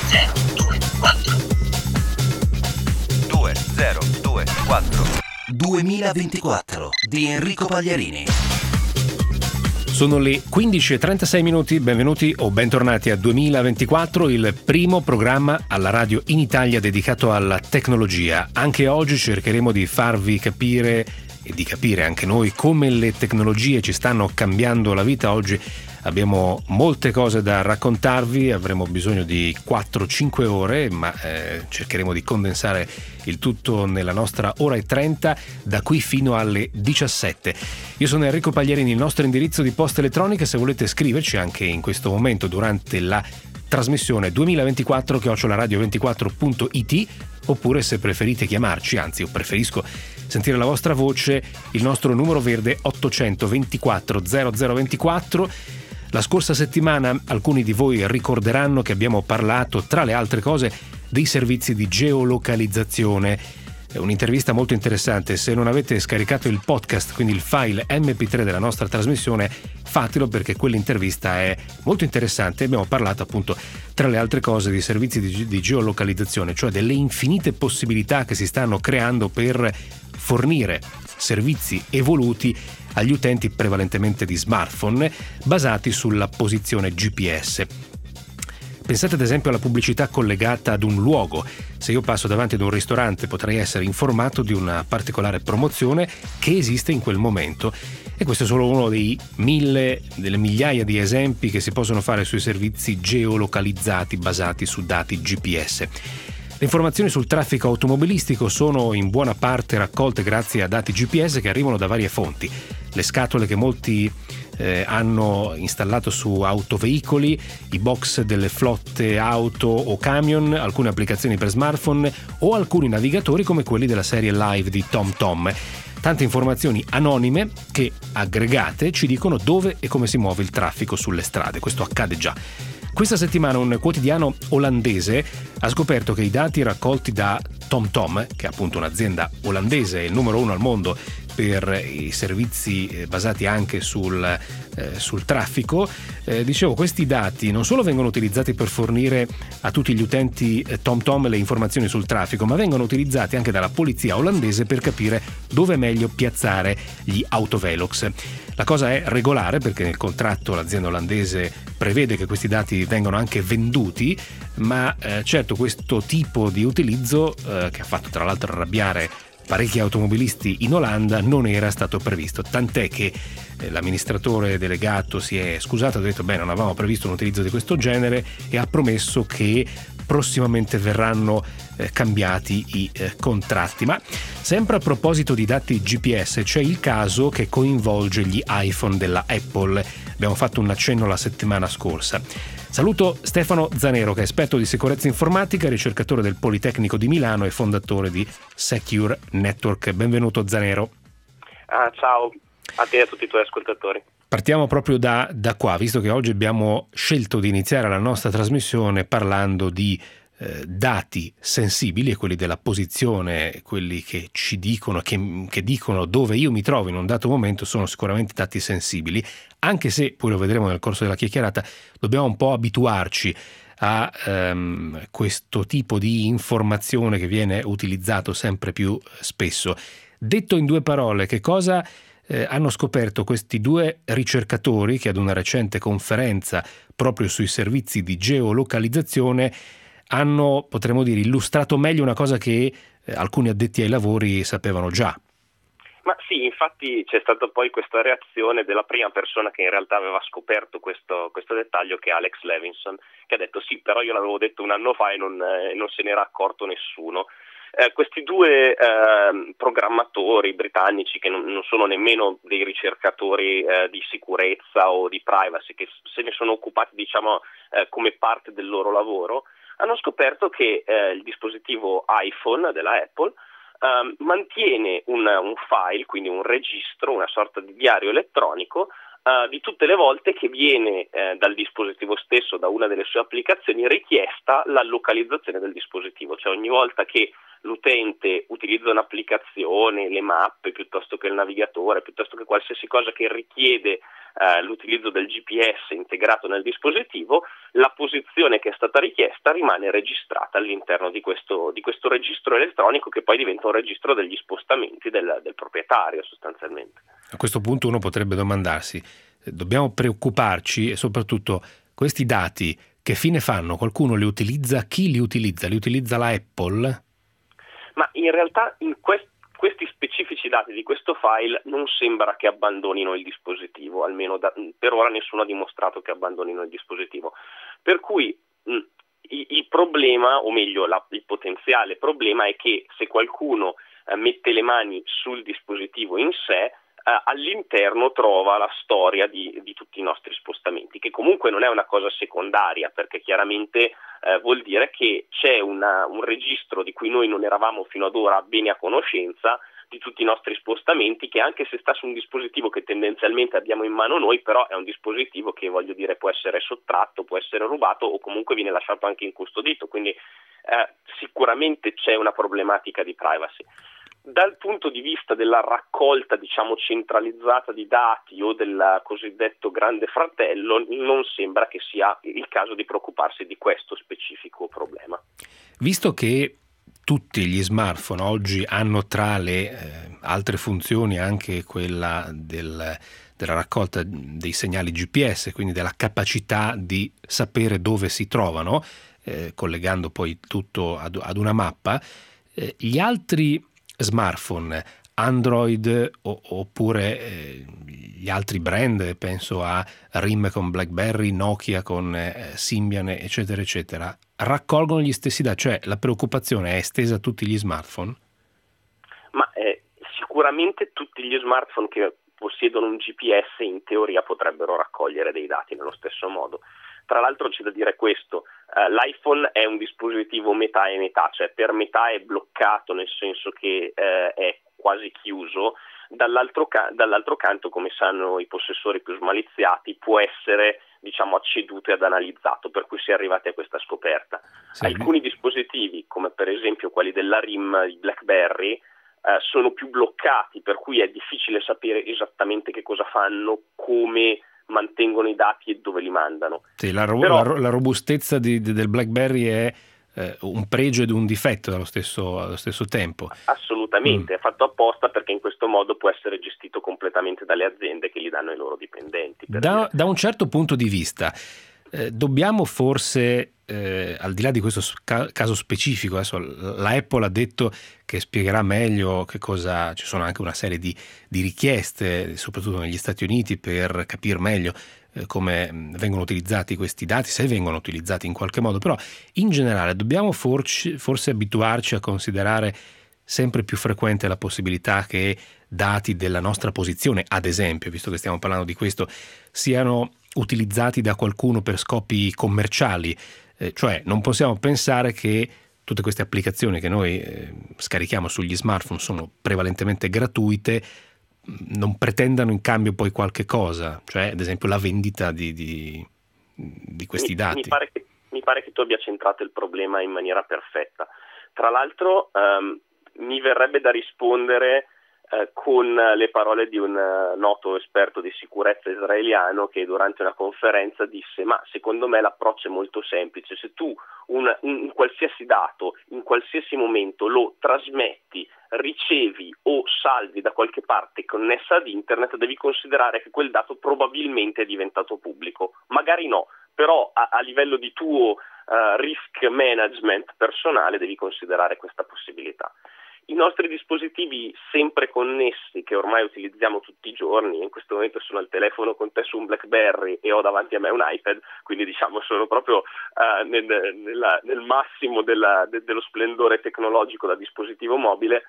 2024 2024 di Enrico Pagliarini. Sono le 15:36 minuti, benvenuti o bentornati a 2024, il primo programma alla radio in Italia dedicato alla tecnologia. Anche oggi cercheremo di farvi capire e di capire anche noi come le tecnologie ci stanno cambiando la vita. Oggi abbiamo molte cose da raccontarvi, avremo bisogno di 4-5 ore, ma cercheremo di condensare il tutto nella nostra ora e 30 da qui fino alle 17. Io sono Enrico Pagliarini, il nostro indirizzo di posta elettronica, se volete scriverci anche in questo momento durante la trasmissione 2024@radio24.it, oppure se preferite chiamarci, anzi io preferisco sentire la vostra voce, il nostro numero verde 824 0024. La scorsa settimana alcuni di voi ricorderanno che abbiamo parlato, tra le altre cose, dei servizi di geolocalizzazione. È un'intervista molto interessante. Se non avete scaricato il podcast, quindi il file MP3 della nostra trasmissione, fatelo perché quell'intervista è molto interessante. Abbiamo parlato appunto, tra le altre cose, di servizi di geolocalizzazione, cioè delle infinite possibilità che si stanno creando per fornire servizi evoluti agli utenti prevalentemente di smartphone basati sulla posizione GPS. Pensate ad esempio alla pubblicità collegata ad un luogo. Se io passo davanti ad un ristorante potrei essere informato di una particolare promozione che esiste in quel momento, e questo è solo uno delle migliaia di esempi che si possono fare sui servizi geolocalizzati basati su dati GPS. Le informazioni sul traffico automobilistico sono in buona parte raccolte grazie a dati GPS che arrivano da varie fonti. Le scatole che molti hanno installato su autoveicoli, i box delle flotte auto o camion, alcune applicazioni per smartphone o alcuni navigatori come quelli della serie Live di TomTom. Tante informazioni anonime che, aggregate, ci dicono dove e come si muove il traffico sulle strade. Questo accade già. Questa settimana un quotidiano olandese ha scoperto che i dati raccolti da TomTom, che è appunto un'azienda olandese, il numero 1 al mondo per i servizi basati anche sul traffico, dicevo, questi dati non solo vengono utilizzati per fornire a tutti gli utenti TomTom le informazioni sul traffico, ma vengono utilizzati anche dalla polizia olandese per capire dove è meglio piazzare gli autovelox. La cosa è regolare perché nel contratto l'azienda olandese prevede che questi dati vengano anche venduti, ma certo questo tipo di utilizzo, che ha fatto tra l'altro arrabbiare parecchi automobilisti in Olanda, non era stato previsto, tant'è che l'amministratore delegato si è scusato, ha detto non avevamo previsto un utilizzo di questo genere, e ha promesso che prossimamente verranno cambiati i contratti. Ma sempre a proposito di dati GPS, c'è il caso che coinvolge gli iPhone della Apple. Abbiamo fatto un accenno la settimana scorsa. Saluto Stefano Zanero, che è esperto di sicurezza informatica, ricercatore del Politecnico di Milano e fondatore di Secure Network. Benvenuto Zanero. Ciao a te e a tutti i tuoi ascoltatori. Partiamo proprio da qua, visto che oggi abbiamo scelto di iniziare la nostra trasmissione parlando di dati sensibili, e quelli della posizione, quelli che ci dicono, che dicono dove io mi trovo in un dato momento, sono sicuramente dati sensibili, anche se, poi lo vedremo nel corso della chiacchierata, dobbiamo un po' abituarci a questo tipo di informazione che viene utilizzato sempre più spesso. Detto in due parole, che cosa hanno scoperto questi due ricercatori che ad una recente conferenza proprio sui servizi di geolocalizzazione hanno, potremmo dire, illustrato meglio una cosa che alcuni addetti ai lavori sapevano già? Ma sì, infatti c'è stata poi questa reazione della prima persona che in realtà aveva scoperto questo dettaglio, che è Alex Levinson, che ha detto sì, però io l'avevo detto un anno fa e non se n'era accorto nessuno. Questi due programmatori britannici, che non sono nemmeno dei ricercatori di sicurezza o di privacy, che se ne sono occupati come parte del loro lavoro, hanno scoperto che il dispositivo iPhone della Apple mantiene un file, quindi un registro, una sorta di diario elettronico di tutte le volte che viene dal dispositivo stesso, da una delle sue applicazioni, richiesta la localizzazione del dispositivo. Cioè ogni volta che l'utente utilizza un'applicazione, le mappe, piuttosto che il navigatore, piuttosto che qualsiasi cosa che richiede l'utilizzo del GPS integrato nel dispositivo, la posizione che è stata richiesta rimane registrata all'interno di questo registro elettronico, che poi diventa un registro degli spostamenti del proprietario sostanzialmente. A questo punto uno potrebbe domandarsi, dobbiamo preoccuparci, e soprattutto questi dati che fine fanno? Qualcuno li utilizza? Chi li utilizza? Li utilizza la Apple? Ma in realtà in questi specifici dati di questo file non sembra che abbandonino il dispositivo, almeno per ora nessuno ha dimostrato che abbandonino il dispositivo. Per cui il problema, o meglio il potenziale problema, è che se qualcuno mette le mani sul dispositivo in sé, all'interno trova la storia di tutti i nostri spostamenti, che comunque non è una cosa secondaria, perché chiaramente vuol dire che c'è un registro di cui noi non eravamo fino ad ora bene a conoscenza di tutti i nostri spostamenti, che anche se sta su un dispositivo che tendenzialmente abbiamo in mano noi, però è un dispositivo che, voglio dire, può essere sottratto, può essere rubato o comunque viene lasciato anche incustodito, quindi sicuramente c'è una problematica di privacy. Dal punto di vista della raccolta, diciamo, centralizzata di dati o del cosiddetto grande fratello, non sembra che sia il caso di preoccuparsi di questo specifico problema. Visto che tutti gli smartphone oggi hanno tra le altre funzioni anche quella della raccolta dei segnali GPS, quindi della capacità di sapere dove si trovano, collegando poi tutto ad una mappa, gli altri smartphone, Android oppure gli altri brand, penso a RIM con BlackBerry, Nokia con Symbian, eccetera, eccetera, raccolgono gli stessi dati, cioè la preoccupazione è estesa a tutti gli smartphone? Ma sicuramente tutti gli smartphone che possiedono un GPS in teoria potrebbero raccogliere dei dati nello stesso modo. Tra l'altro c'è da dire questo, l'iPhone è un dispositivo metà e metà, cioè per metà è bloccato, nel senso che è quasi chiuso, dall'altro canto, come sanno i possessori più smaliziati, può essere, diciamo, acceduto ed analizzato, per cui si è arrivati a questa scoperta. Sì. Alcuni dispositivi, come per esempio quelli della RIM, i BlackBerry, sono più bloccati, per cui è difficile sapere esattamente che cosa fanno, come mantengono i dati e dove li mandano. Sì, la robustezza del BlackBerry è un pregio ed un difetto allo stesso tempo. Assolutamente, è fatto apposta perché in questo modo può essere gestito completamente dalle aziende che gli danno i loro dipendenti. Da un certo punto di vista, dobbiamo forse, al di là di questo caso specifico, adesso la Apple ha detto che spiegherà meglio che cosa, ci sono anche una serie di richieste, soprattutto negli Stati Uniti, per capire meglio come vengono utilizzati questi dati, se vengono utilizzati in qualche modo, però in generale dobbiamo forse abituarci a considerare sempre più frequente la possibilità che dati della nostra posizione, ad esempio, visto che stiamo parlando di questo, siano utilizzati da qualcuno per scopi commerciali, cioè non possiamo pensare che tutte queste applicazioni che noi scarichiamo sugli smartphone sono prevalentemente gratuite, non pretendano in cambio poi qualche cosa, cioè ad esempio la vendita di questi dati. Mi pare che tu abbia centrato il problema in maniera perfetta. Tra l'altro mi verrebbe da rispondere con le parole di un noto esperto di sicurezza israeliano, che durante una conferenza disse: ma secondo me l'approccio è molto semplice, se tu un qualsiasi dato in qualsiasi momento lo trasmetti, ricevi o salvi da qualche parte connessa ad internet, devi considerare che quel dato probabilmente è diventato pubblico, magari no, però a livello di tuo risk management personale devi considerare questa possibilità. I nostri dispositivi sempre connessi, che ormai utilizziamo tutti i giorni, in questo momento sono al telefono con te su un BlackBerry e ho davanti a me un iPad, quindi diciamo sono proprio nel massimo dello splendore tecnologico da dispositivo mobile,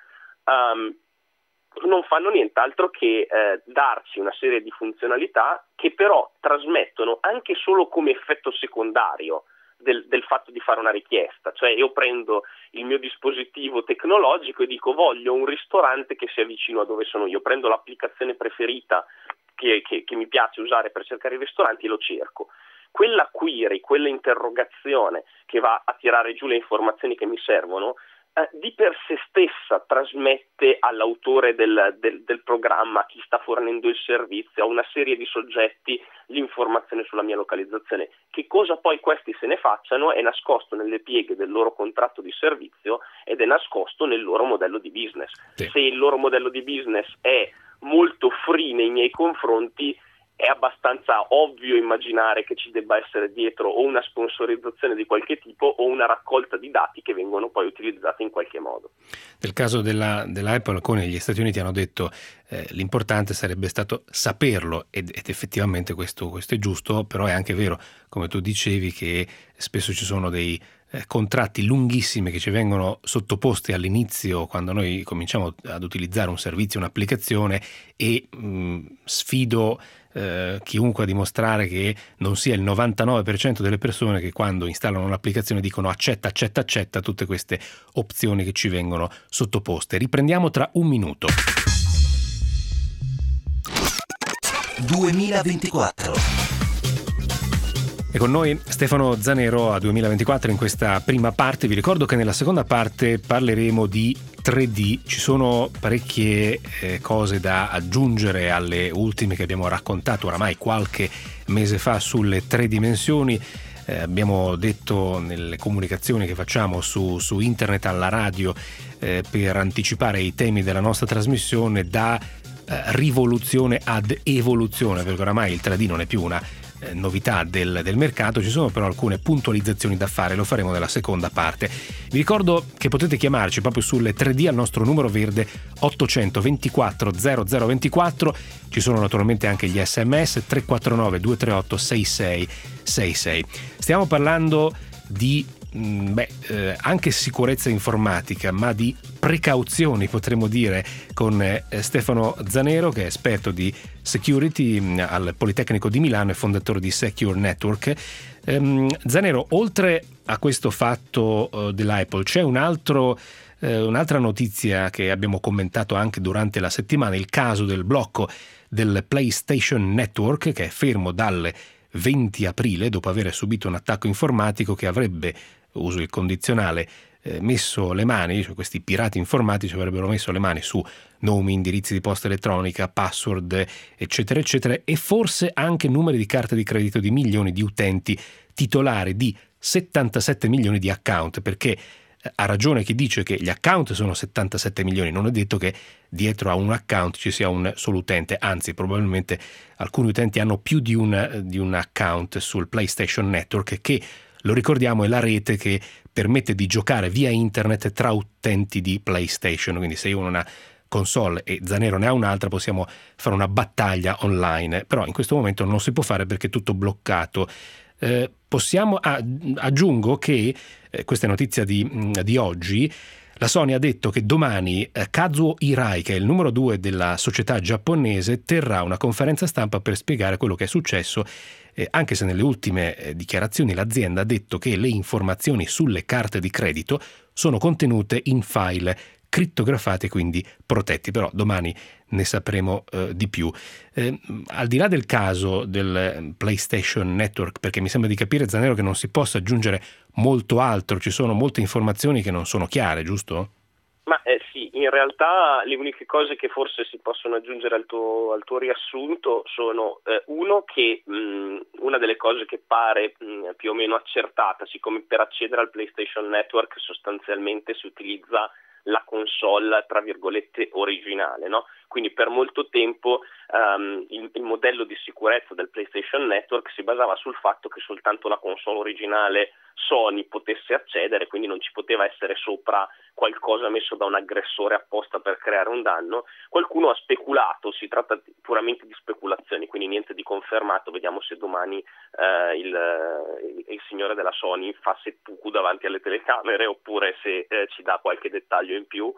non fanno nient'altro che darci una serie di funzionalità che però trasmettono anche solo come effetto secondario del fatto di fare una richiesta. Cioè io prendo il mio dispositivo tecnologico e dico: voglio un ristorante che sia vicino a dove sono io, prendo l'applicazione preferita che mi piace usare per cercare i ristoranti e lo cerco. Quella query, quella interrogazione che va a tirare giù le informazioni che mi servono, di per sé stessa trasmette all'autore del programma, a chi sta fornendo il servizio, a una serie di soggetti l'informazione sulla mia localizzazione. Che cosa poi questi se ne facciano è nascosto nelle pieghe del loro contratto di servizio ed è nascosto nel loro modello di business. Sì. Se il loro modello di business è molto free nei miei confronti, è abbastanza ovvio immaginare che ci debba essere dietro o una sponsorizzazione di qualche tipo o una raccolta di dati che vengono poi utilizzati in qualche modo. Nel caso della Apple, alcuni negli Stati Uniti hanno detto l'importante sarebbe stato saperlo ed effettivamente questo è giusto, però è anche vero, come tu dicevi, che spesso ci sono dei contratti lunghissimi che ci vengono sottoposti all'inizio quando noi cominciamo ad utilizzare un servizio, un'applicazione e sfido chiunque a dimostrare che non sia il 99% delle persone che quando installano un'applicazione dicono accetta tutte queste opzioni che ci vengono sottoposte. Riprendiamo tra un minuto. 2024. E con noi Stefano Zanero a 2024 in questa prima parte. Vi ricordo che nella seconda parte parleremo di 3D. Ci sono parecchie cose da aggiungere alle ultime che abbiamo raccontato oramai qualche mese fa sulle 3 dimensioni. Abbiamo detto nelle comunicazioni che facciamo su internet, alla radio, per anticipare i temi della nostra trasmissione, da rivoluzione ad evoluzione, perché oramai il 3D non è più una novità del mercato. Ci sono però alcune puntualizzazioni da fare, lo faremo nella seconda parte. Vi ricordo che potete chiamarci proprio sulle 3D al nostro numero verde 824 0024. Ci sono naturalmente anche gli SMS 349 238 6666. Stiamo parlando di anche sicurezza informatica, ma di precauzioni, potremmo dire, con Stefano Zanero, che è esperto di security al Politecnico di Milano e fondatore di Secure Network. Zanero, oltre a questo fatto dell'Apple, c'è un'altra notizia che abbiamo commentato anche durante la settimana, il caso del blocco del PlayStation Network, che è fermo dal 20 aprile dopo aver subito un attacco informatico che avrebbe, uso il condizionale, messo le mani, cioè questi pirati informatici avrebbero messo le mani su nomi, indirizzi di posta elettronica, password, eccetera eccetera, e forse anche numeri di carte di credito di milioni di utenti titolari di 77 milioni di account, perché ha ragione chi dice che gli account sono 77 milioni, non è detto che dietro a un account ci sia un solo utente, anzi probabilmente alcuni utenti hanno più di un account sul PlayStation Network, che, lo ricordiamo, è la rete che permette di giocare via internet tra utenti di PlayStation. Quindi se io ho una console e Zanero ne ha un'altra, possiamo fare una battaglia online, però in questo momento non si può fare perché è tutto bloccato. Aggiungo che questa è notizia di oggi. La Sony ha detto che domani Kazuo Hirai, che è il numero 2 della società giapponese, terrà una conferenza stampa per spiegare quello che è successo, anche se nelle ultime dichiarazioni l'azienda ha detto che le informazioni sulle carte di credito sono contenute in file crittografati, quindi protetti, però domani ne sapremo di più. Al di là del caso del PlayStation Network, perché mi sembra di capire, Zanero, che non si possa aggiungere molto altro, ci sono molte informazioni che non sono chiare, giusto? Ma sì, in realtà le uniche cose che forse si possono aggiungere al tuo riassunto sono uno, che una delle cose che pare più o meno accertata, siccome per accedere al PlayStation Network sostanzialmente si utilizza la console tra virgolette originale, no? Quindi per molto tempo il modello di sicurezza del PlayStation Network si basava sul fatto che soltanto la console originale Sony potesse accedere, quindi non ci poteva essere sopra qualcosa messo da un aggressore apposta per creare un danno. Qualcuno ha speculato, si tratta puramente di speculazioni, quindi niente di confermato. Vediamo se domani il signore della Sony fa seppuku davanti alle telecamere oppure se ci dà qualche dettaglio in più.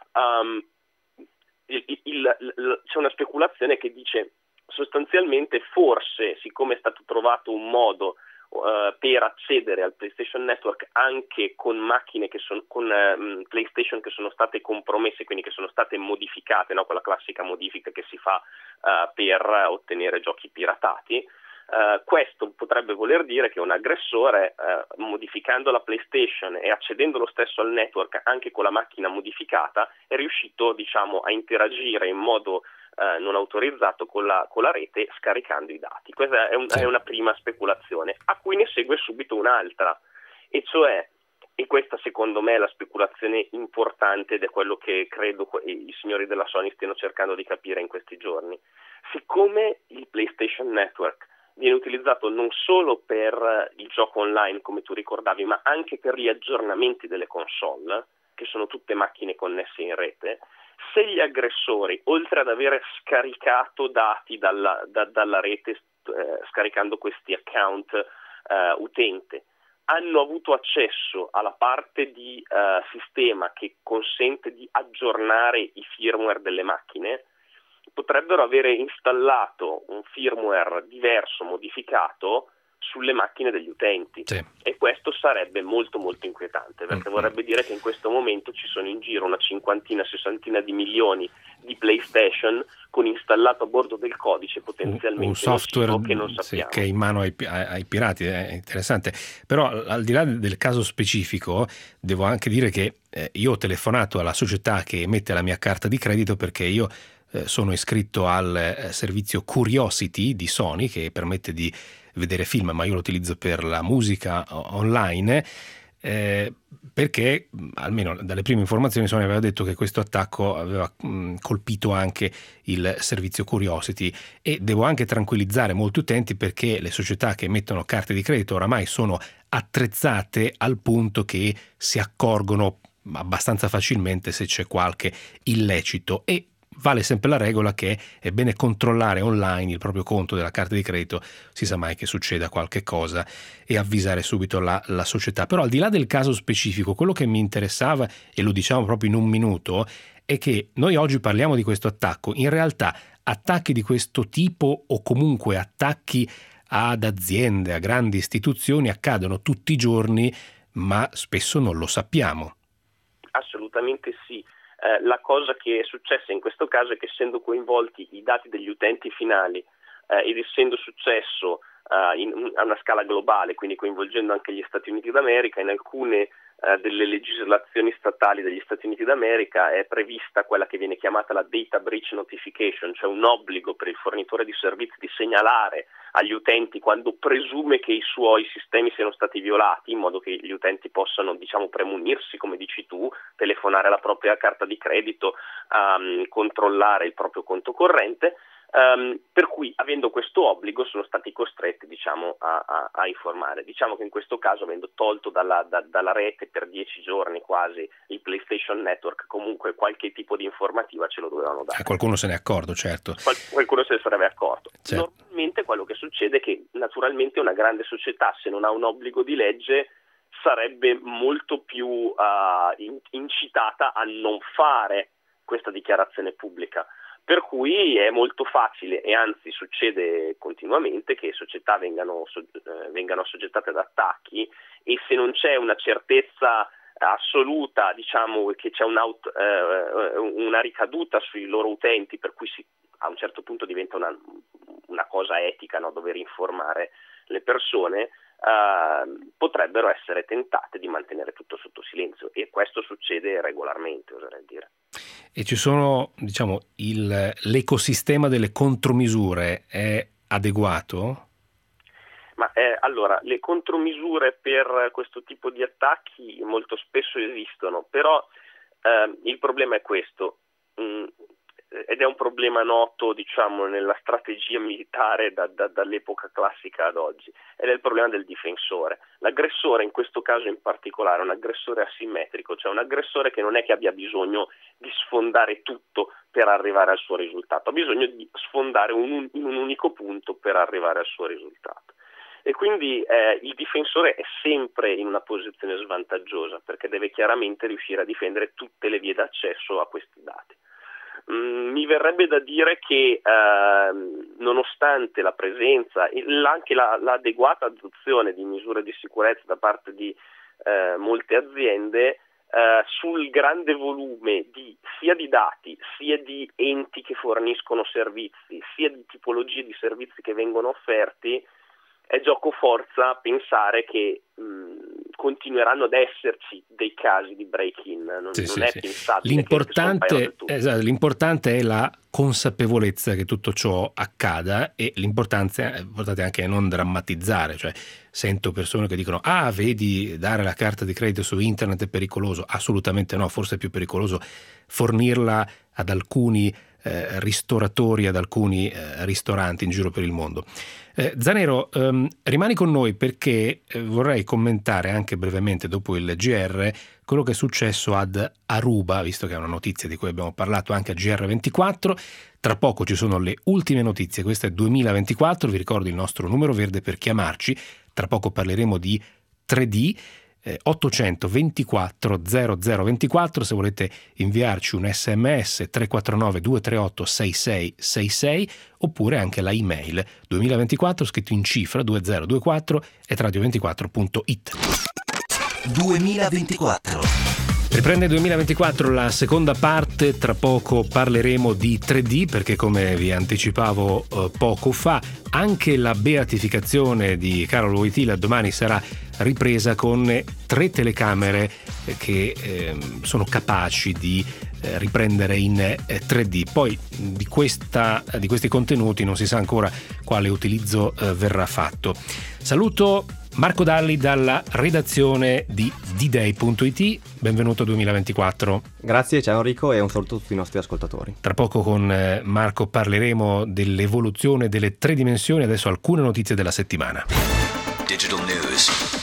C'è una speculazione che dice sostanzialmente, forse, siccome è stato trovato un modo per accedere al PlayStation Network anche con macchine con PlayStation che sono state compromesse, quindi che sono state modificate, no? Quella classica modifica che si fa per ottenere giochi piratati, Questo potrebbe voler dire che un aggressore, modificando la PlayStation e accedendo lo stesso al network anche con la macchina modificata, è riuscito, diciamo, a interagire in modo non autorizzato con la rete, scaricando i dati. Questa è una prima speculazione, a cui ne segue subito un'altra, e cioè, e questa secondo me è la speculazione importante ed è quello che credo i signori della Sony stiano cercando di capire in questi giorni. Siccome il PlayStation Network viene utilizzato non solo per il gioco online, come tu ricordavi, ma anche per gli aggiornamenti delle console, che sono tutte macchine connesse in rete, se gli aggressori, oltre ad aver scaricato dati dalla rete, scaricando questi account utente, hanno avuto accesso alla parte di sistema che consente di aggiornare i firmware delle macchine, potrebbero avere installato un firmware diverso, modificato, sulle macchine degli utenti. Sì. E questo sarebbe molto molto inquietante, perché vorrebbe dire che in questo momento ci sono in giro una cinquantina, sessantina di milioni di PlayStation con installato a bordo del codice potenzialmente un software che non sappiamo. Che è in mano ai pirati. È interessante. Però al di là del caso specifico devo anche dire che io ho telefonato alla società che emette la mia carta di credito, perché io sono iscritto al servizio Curiosity di Sony, che permette di vedere film, ma io lo utilizzo per la musica online, perché almeno dalle prime informazioni Sony aveva detto che questo attacco aveva colpito anche il servizio Curiosity. E devo anche tranquillizzare molti utenti, perché le società che emettono carte di credito oramai sono attrezzate al punto che si accorgono abbastanza facilmente se c'è qualche illecito, e vale sempre la regola che è bene controllare online il proprio conto della carta di credito, si sa mai che succeda qualche cosa, e avvisare subito la società. Però al di là del caso specifico, quello che mi interessava, e lo diciamo proprio in un minuto, è che noi oggi parliamo di questo attacco. In realtà attacchi di questo tipo, o comunque attacchi ad aziende, a grandi istituzioni, accadono tutti i giorni, ma spesso non lo sappiamo. Assolutamente sì. La cosa che è successa in questo caso è che, essendo coinvolti i dati degli utenti finali ed essendo successo a una scala globale, quindi coinvolgendo anche gli Stati Uniti d'America, in alcune delle legislazioni statali degli Stati Uniti d'America è prevista quella che viene chiamata la Data Breach Notification, cioè un obbligo per il fornitore di servizi di segnalare agli utenti quando presume che i suoi sistemi siano stati violati, in modo che gli utenti possano, diciamo, premunirsi, come dici tu, telefonare alla propria carta di credito, controllare il proprio conto corrente. Per cui, avendo questo obbligo, sono stati costretti, diciamo, a informare. Diciamo che in questo caso, avendo tolto dalla rete per 10 giorni quasi il PlayStation Network, comunque qualche tipo di informativa ce lo dovevano dare. Qualcuno se n'è accorto, certo. Qualcuno se ne sarebbe accorto. Certo. Normalmente quello che succede è che, naturalmente, una grande società, se non ha un obbligo di legge, sarebbe molto più incitata a non fare questa dichiarazione pubblica. Per cui è molto facile, e anzi succede continuamente, che società vengano assoggettate ad attacchi, e se non c'è una certezza assoluta, diciamo, che c'è una ricaduta sui loro utenti, per cui a un certo punto diventa una cosa etica, no? Dover informare le persone, potrebbero essere tentate di mantenere tutto sotto silenzio, e questo succede regolarmente, oserei dire. E ci sono, diciamo, l'ecosistema delle contromisure è adeguato? Ma allora, le contromisure per questo tipo di attacchi molto spesso esistono, però il problema è questo, ed è un problema noto, diciamo, nella strategia militare dall'epoca classica ad oggi, ed è il problema del difensore. L'aggressore, in questo caso in particolare, è un aggressore asimmetrico, cioè un aggressore che non è che abbia bisogno di sfondare tutto per arrivare al suo risultato, ha bisogno di sfondare in un unico punto per arrivare al suo risultato. E quindi il difensore è sempre in una posizione svantaggiosa, perché deve chiaramente riuscire a difendere tutte le vie d'accesso a questi dati. Mi verrebbe da dire che nonostante la presenza e anche l'adeguata adozione di misure di sicurezza da parte di molte aziende, sul grande volume sia di dati, sia di enti che forniscono servizi, sia di tipologie di servizi che vengono offerti, è gioco forza pensare che continueranno ad esserci dei casi di break-in, non è pensabile. L'importante è la consapevolezza che tutto ciò accada, e l'importanza è anche a non drammatizzare. Cioè, sento persone che dicono: vedi, dare la carta di credito su internet è pericoloso. Assolutamente no, forse è più pericoloso fornirla ad alcuni ristoratori, ad alcuni ristoranti in giro per il mondo. Zanero, rimani con noi, perché vorrei commentare anche brevemente, dopo il GR, quello che è successo ad Aruba, visto che è una notizia di cui abbiamo parlato anche a GR24. Tra poco ci sono le ultime notizie, questo è 2024, vi ricordo il nostro numero verde per chiamarci, tra poco parleremo di 3D, 824 0024, se volete inviarci un sms 349 238 6666, oppure anche la email 2024 scritto in cifra 2024 @radio24.it. 2024. Riprende 2024 la seconda parte, tra poco parleremo di 3D, perché come vi anticipavo poco fa, anche la beatificazione di Carol Wojtyla domani sarà ripresa con 3 telecamere che sono capaci di riprendere in 3D. Poi di questi contenuti non si sa ancora quale utilizzo verrà fatto. Saluto Marco Dalli dalla redazione di D-Day.it, benvenuto 2024. Grazie, ciao Enrico, e un saluto a tutti i nostri ascoltatori. Tra poco con Marco parleremo dell'evoluzione delle 3 dimensioni, adesso alcune notizie della settimana. Digital News.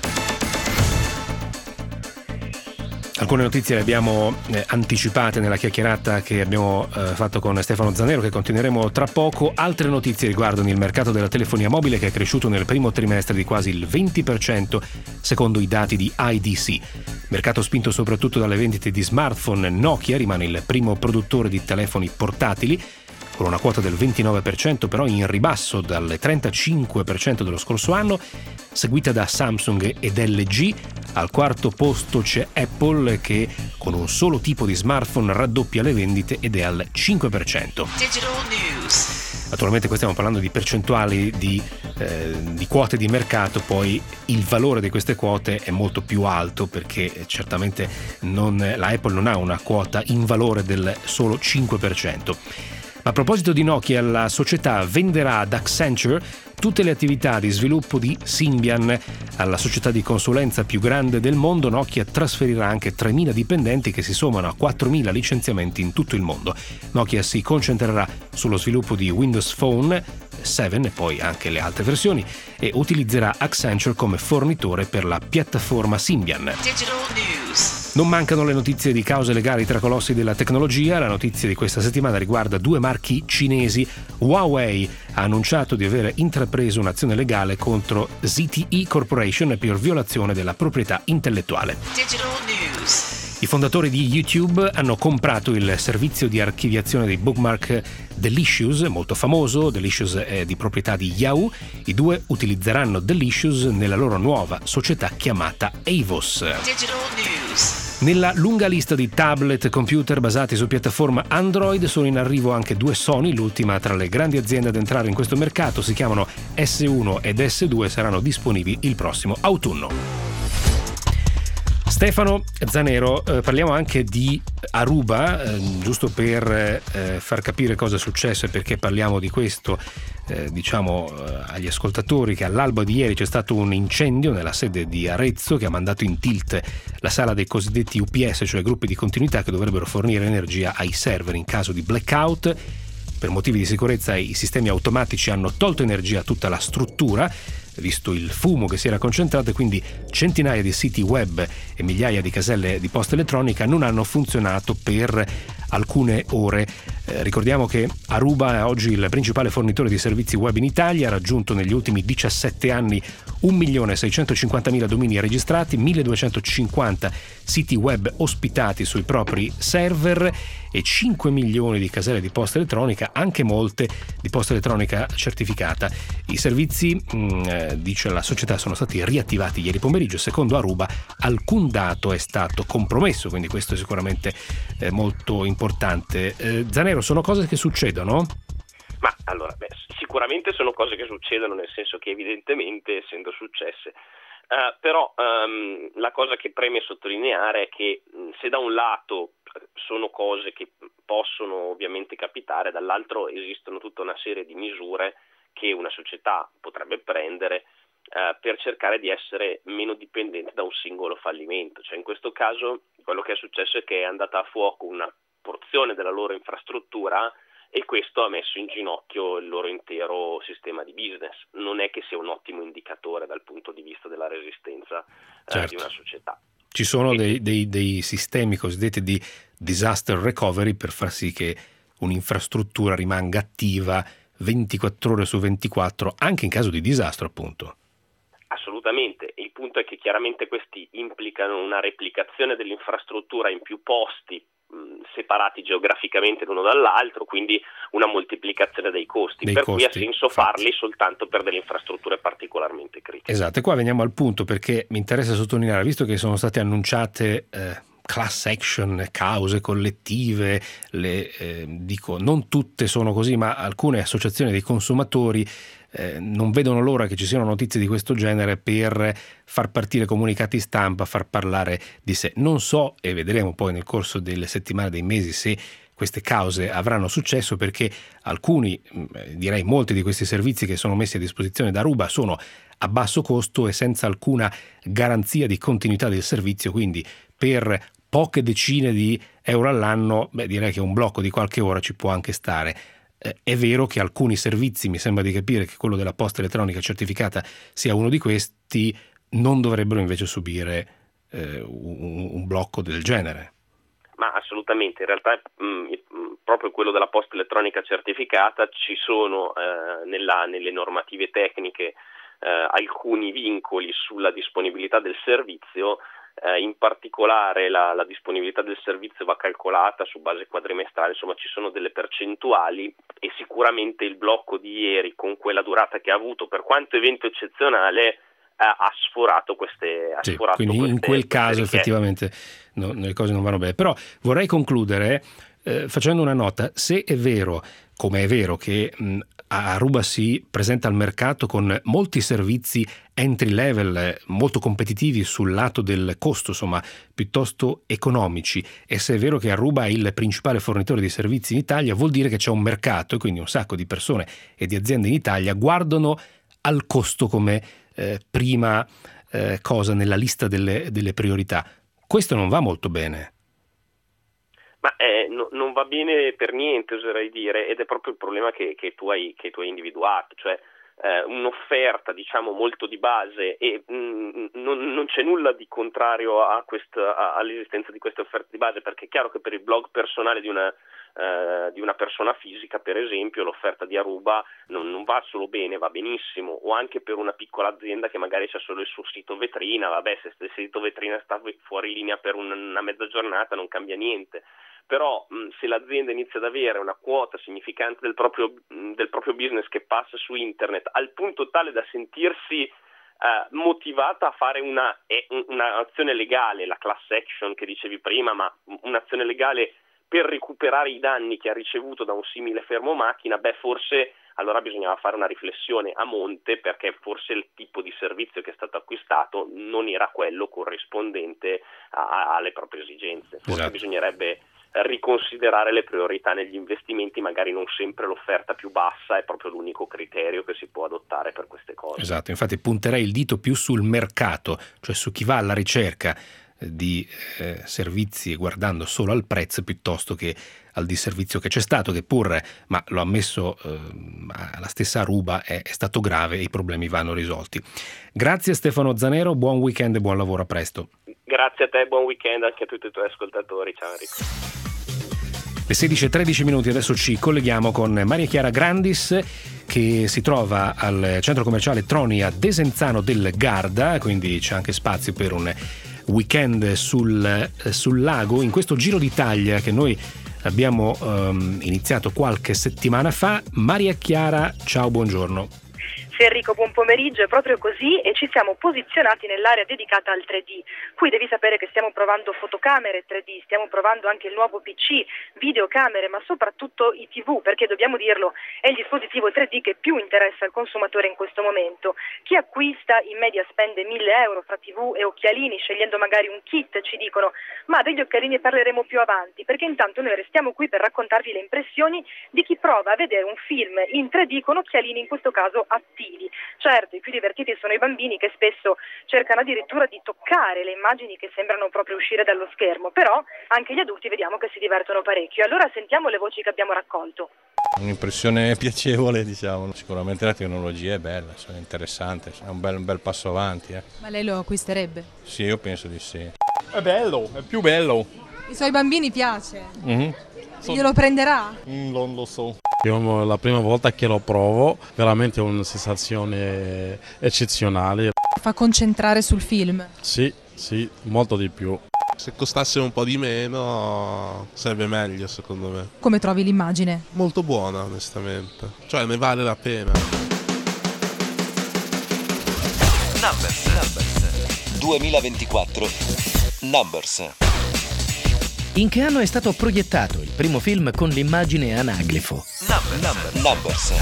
Alcune notizie le abbiamo anticipate nella chiacchierata che abbiamo fatto con Stefano Zanero, che continueremo tra poco. Altre notizie riguardano il mercato della telefonia mobile, che è cresciuto nel primo trimestre di quasi il 20% secondo i dati di IDC. Mercato spinto soprattutto dalle vendite di smartphone. Nokia rimane il primo produttore di telefoni portatili, con una quota del 29%, però in ribasso dal 35% dello scorso anno, seguita da Samsung ed LG. Al quarto posto c'è Apple, che con un solo tipo di smartphone raddoppia le vendite ed è al 5%. Digital News. Naturalmente qui stiamo parlando di percentuali di quote di mercato, poi il valore di queste quote è molto più alto, perché certamente la Apple non ha una quota in valore del solo 5%. Ma a proposito di Nokia, la società venderà ad Accenture tutte le attività di sviluppo di Symbian. Alla società di consulenza più grande del mondo, Nokia trasferirà anche 3.000 dipendenti, che si sommano a 4.000 licenziamenti in tutto il mondo. Nokia si concentrerà sullo sviluppo di Windows Phone 7 e poi anche le altre versioni, e utilizzerà Accenture come fornitore per la piattaforma Symbian. Digital News. Non mancano le notizie di cause legali tra colossi della tecnologia. La notizia di questa settimana riguarda 2 marchi cinesi. Huawei ha annunciato di aver intrapreso un'azione legale contro ZTE Corporation per violazione della proprietà intellettuale. Digital News. I fondatori di YouTube hanno comprato il servizio di archiviazione dei bookmark Delicious, molto famoso. Delicious è di proprietà di Yahoo. I 2 utilizzeranno Delicious nella loro nuova società chiamata Avos. Digital News. Nella lunga lista di tablet e computer basati su piattaforma Android sono in arrivo anche 2 Sony, l'ultima tra le grandi aziende ad entrare in questo mercato. Si chiamano S1 ed S2 e saranno disponibili il prossimo autunno. Stefano Zanero, parliamo anche di Aruba, giusto per far capire cosa è successo e perché parliamo di questo. Diciamo agli ascoltatori che all'alba di ieri c'è stato un incendio nella sede di Arezzo che ha mandato in tilt la sala dei cosiddetti UPS, cioè gruppi di continuità che dovrebbero fornire energia ai server in caso di blackout. Per motivi di sicurezza i sistemi automatici hanno tolto energia a tutta la struttura, visto il fumo che si era concentrato, e quindi centinaia di siti web e migliaia di caselle di posta elettronica non hanno funzionato per alcune ore. Ricordiamo che Aruba è oggi il principale fornitore di servizi web in Italia, ha raggiunto negli ultimi 17 anni 1.650.000 domini registrati, 1.250 siti web ospitati sui propri server e 5 milioni di caselle di posta elettronica, anche molte di posta elettronica certificata. I servizi, dice la società, sono stati riattivati ieri pomeriggio. Secondo Aruba alcun dato è stato compromesso, quindi questo è sicuramente molto importante. Zanero, sono cose che succedono? Ma allora, sicuramente sono cose che succedono, nel senso che evidentemente essendo successe. Però la cosa che preme sottolineare è che se da un lato sono cose che possono ovviamente capitare, dall'altro esistono tutta una serie di misure che una società potrebbe prendere per cercare di essere meno dipendente da un singolo fallimento. Cioè in questo caso quello che è successo è che è andata a fuoco una porzione della loro infrastruttura e questo ha messo in ginocchio il loro intero sistema di business. Non è che sia un ottimo indicatore dal punto di vista della resistenza di una società. Ci sono dei sistemi cosiddetti di disaster recovery per far sì che un'infrastruttura rimanga attiva 24 ore su 24 anche in caso di disastro, appunto. Assolutamente, il punto è che chiaramente questi implicano una replicazione dell'infrastruttura in più posti separati geograficamente l'uno dall'altro, quindi una moltiplicazione dei costi, cui ha senso farli soltanto per delle infrastrutture particolarmente critiche. Esatto, e qua veniamo al punto, perché mi interessa sottolineare, visto che sono state annunciate class action, cause collettive, dico non tutte sono così, ma alcune associazioni dei consumatori non vedono l'ora che ci siano notizie di questo genere per far partire comunicati stampa, far parlare di sé. Non so, e vedremo poi nel corso delle settimane, dei mesi, se queste cause avranno successo, perché alcuni, direi molti di questi servizi che sono messi a disposizione da Aruba sono a basso costo e senza alcuna garanzia di continuità del servizio, quindi per poche decine di euro all'anno, direi che un blocco di qualche ora ci può anche stare. È vero che alcuni servizi, mi sembra di capire che quello della posta elettronica certificata sia uno di questi, non dovrebbero invece subire un blocco del genere. Ma assolutamente, in realtà proprio quello della posta elettronica certificata ci sono nelle normative tecniche alcuni vincoli sulla disponibilità del servizio. In particolare la disponibilità del servizio va calcolata su base quadrimestrale, insomma ci sono delle percentuali e sicuramente il blocco di ieri con quella durata che ha avuto, per quanto evento eccezionale, ha sforato queste quindi in quel caso effettivamente le cose non vanno bene. Però vorrei concludere facendo una nota: se è vero, come è vero, che Aruba si presenta al mercato con molti servizi entry level molto competitivi sul lato del costo, insomma piuttosto economici, e se è vero che Aruba è il principale fornitore di servizi in Italia, vuol dire che c'è un mercato e quindi un sacco di persone e di aziende in Italia guardano al costo come prima cosa nella lista delle priorità. Questo non va molto bene. Ma non va bene per niente, oserei dire, ed è proprio il problema che tu hai individuato, cioè un'offerta diciamo molto di base e non c'è nulla di contrario all'esistenza di queste offerte di base, perché è chiaro che per il blog personale di una persona fisica, per esempio, l'offerta di Aruba non va solo bene, va benissimo, o anche per una piccola azienda che magari c'ha solo il suo sito vetrina, vabbè, se il sito vetrina sta fuori linea per una mezza giornata non cambia niente. Però se l'azienda inizia ad avere una quota significante del proprio business che passa su internet al punto tale da sentirsi motivata a fare un'azione legale, la class action che dicevi prima, ma un'azione legale per recuperare i danni che ha ricevuto da un simile fermo macchina, forse allora bisognava fare una riflessione a monte, perché forse il tipo di servizio che è stato acquistato non era quello corrispondente alle proprie esigenze. Forse esatto. Bisognerebbe riconsiderare le priorità negli investimenti, magari non sempre l'offerta più bassa è proprio l'unico criterio che si può adottare per queste cose. Esatto, infatti punterei il dito più sul mercato, cioè su chi va alla ricerca di servizi guardando solo al prezzo piuttosto che al disservizio che c'è stato, che pur, ma l'ho ammesso la stessa Aruba, è stato grave e i problemi vanno risolti. Grazie Stefano Zanero, buon weekend e buon lavoro, a presto. Grazie a te, buon weekend anche a tutti i tuoi ascoltatori, ciao Enrico. Le 16:13, adesso ci colleghiamo con Maria Chiara Grandis, che si trova al centro commerciale Troni a Desenzano del Garda, quindi c'è anche spazio per un weekend sul lago, in questo Giro d'Italia che noi abbiamo iniziato qualche settimana fa. Maria Chiara, ciao, buongiorno. Sì, Enrico, buon pomeriggio, è proprio così e ci siamo posizionati nell'area dedicata al 3D. Qui devi sapere che stiamo provando fotocamere 3D, stiamo provando anche il nuovo PC, videocamere, ma soprattutto i TV, perché dobbiamo dirlo, è il dispositivo 3D che più interessa al consumatore in questo momento. Chi acquista in media spende 1.000 euro fra TV e occhialini, scegliendo magari un kit, ci dicono, ma degli occhialini parleremo più avanti, perché intanto noi restiamo qui per raccontarvi le impressioni di chi prova a vedere un film in 3D con occhialini, in questo caso attivi. Certo, i più divertiti sono i bambini che spesso cercano addirittura di toccare le immagini che sembrano proprio uscire dallo schermo, però anche gli adulti vediamo che si divertono parecchio. Allora sentiamo le voci che abbiamo raccolto. Un'impressione piacevole, diciamo. Sicuramente la tecnologia è bella, è interessante, è un bel passo avanti. Ma lei lo acquisterebbe? Sì, io penso di sì. È bello, è più bello. I suoi bambini piace? Mm-hmm. Glielo prenderà? Non lo so. Io la prima volta che lo provo, veramente è una sensazione eccezionale. Fa concentrare sul film? Sì, molto di più. Se costasse un po' di meno sarebbe meglio, secondo me. Come trovi l'immagine? Molto buona, onestamente. Cioè, ne vale la pena. Numbers 2024. Numbers. In che anno è stato proiettato il primo film con l'immagine anaglifo? Numbers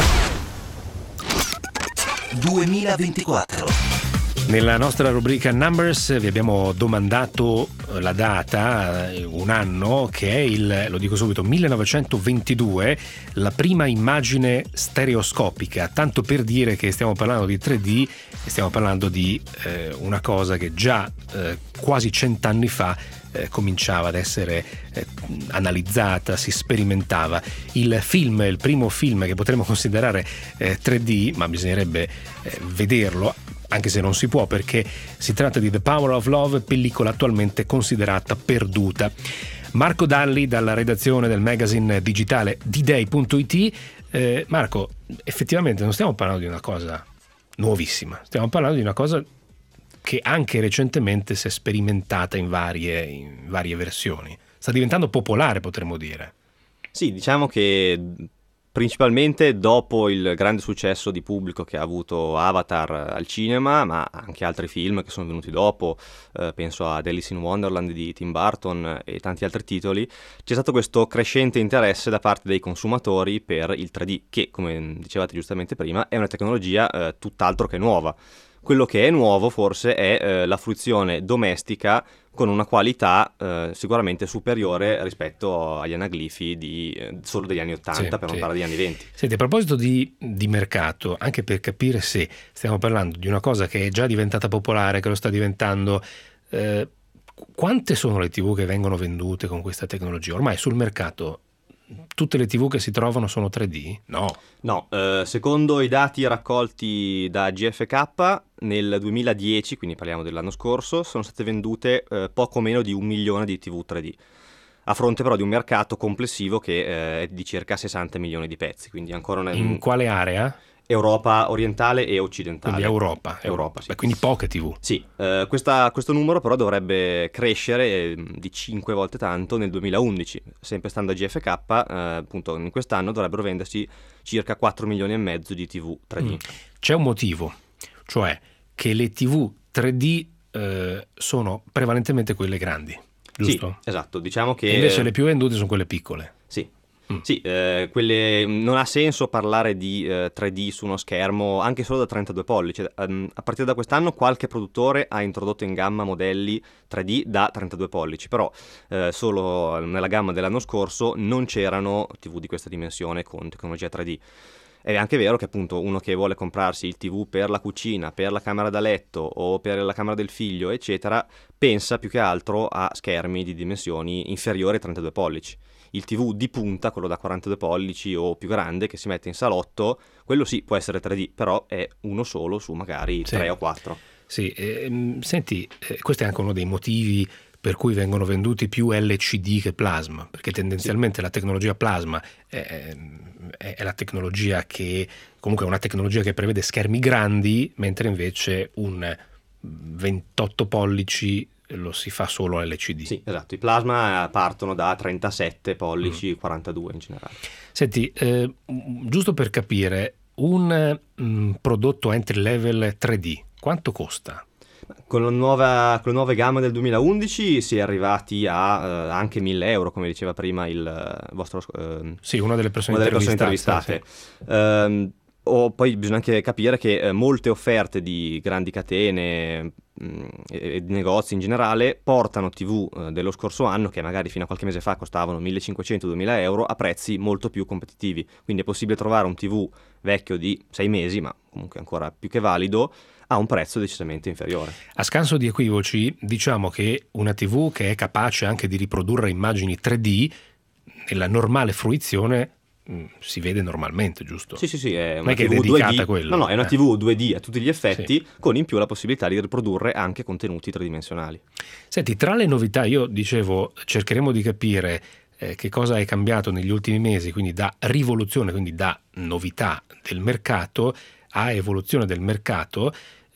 2024. Nella nostra rubrica Numbers vi abbiamo domandato la data, un anno, che è il, lo dico subito, 1922, la prima immagine stereoscopica, tanto per dire che stiamo parlando di 3D e stiamo parlando di una cosa che già quasi 100 anni fa cominciava ad essere analizzata, si sperimentava. Il primo film che potremmo considerare 3D, ma bisognerebbe vederlo, anche se non si può, perché si tratta di The Power of Love, pellicola attualmente considerata perduta. Marco Dalli dalla redazione del magazine digitale D-Day.it. Marco, effettivamente non stiamo parlando di una cosa nuovissima, stiamo parlando di una cosa che anche recentemente si è sperimentata in varie versioni. Sta diventando popolare, potremmo dire. Sì, diciamo che principalmente dopo il grande successo di pubblico che ha avuto Avatar al cinema, ma anche altri film che sono venuti dopo, penso ad Alice in Wonderland di Tim Burton e tanti altri titoli, c'è stato questo crescente interesse da parte dei consumatori per il 3D, che, come dicevate giustamente prima, è una tecnologia tutt'altro che nuova. Quello che è nuovo forse è la fruizione domestica con una qualità sicuramente superiore rispetto agli anaglifi solo degli anni 80, per non parlare degli anni 20. Senti, a proposito di mercato, anche per capire se stiamo parlando di una cosa che è già diventata popolare, che lo sta diventando, quante sono le TV che vengono vendute con questa tecnologia? Ormai sul mercato tutte le TV che si trovano sono 3D? No, secondo i dati raccolti da GfK nel 2010, quindi parliamo dell'anno scorso, sono state vendute poco meno di 1 milione di TV 3D, a fronte però di un mercato complessivo che è di circa 60 milioni di pezzi, quindi ancora in quale area? Europa orientale e occidentale. Quindi Europa, sì. Beh, quindi poche TV. Sì, questo numero però dovrebbe crescere di 5 volte tanto nel 2011. Sempre stando a GfK, appunto in quest'anno dovrebbero vendersi circa 4 milioni e mezzo di TV 3D. C'è un motivo, cioè che le TV 3D sono prevalentemente quelle grandi, giusto? Sì, esatto, diciamo che... E invece le più vendute sono quelle piccole. Sì, non ha senso parlare di 3D su uno schermo anche solo da 32 pollici. A partire da quest'anno qualche produttore ha introdotto in gamma modelli 3D da 32 pollici, però solo nella gamma dell'anno scorso non c'erano TV di questa dimensione con tecnologia 3D. È anche vero che appunto uno che vuole comprarsi il TV per la cucina, per la camera da letto o per la camera del figlio, eccetera, pensa più che altro a schermi di dimensioni inferiori ai 32 pollici. Il TV di punta, quello da 42 pollici o più grande che si mette in salotto, quello sì può essere 3D, però è uno solo su magari 3 o 4. Sì, senti, questo è anche uno dei motivi per cui vengono venduti più LCD che plasma, perché tendenzialmente la tecnologia plasma è la tecnologia che comunque è una tecnologia che prevede schermi grandi, mentre invece un 28 pollici lo si fa solo LCD. Sì, esatto, i plasma partono da 37 pollici, 42 in generale. Senti, giusto per capire, un prodotto entry level 3D quanto costa? Con le nuove gamme del 2011 si è arrivati a anche 1.000 euro, come diceva prima il vostro una delle persone intervistate. Sì. O poi bisogna anche capire che molte offerte di grandi catene e di negozi in generale portano TV dello scorso anno, che magari fino a qualche mese fa costavano 1.500-2.000 euro, a prezzi molto più competitivi. Quindi è possibile trovare un TV vecchio di 6 mesi, ma comunque ancora più che valido, a un prezzo decisamente inferiore. A scanso di equivoci, diciamo che una TV che è capace anche di riprodurre immagini 3D nella normale fruizione si vede normalmente, giusto? Sì, è una TV TV dedicata 2D. a quello. No, è una TV 2D a tutti gli effetti, con in più la possibilità di riprodurre anche contenuti tridimensionali. Senti, tra le novità, io dicevo, cercheremo di capire che cosa è cambiato negli ultimi mesi, quindi da rivoluzione, quindi da novità del mercato a evoluzione del mercato.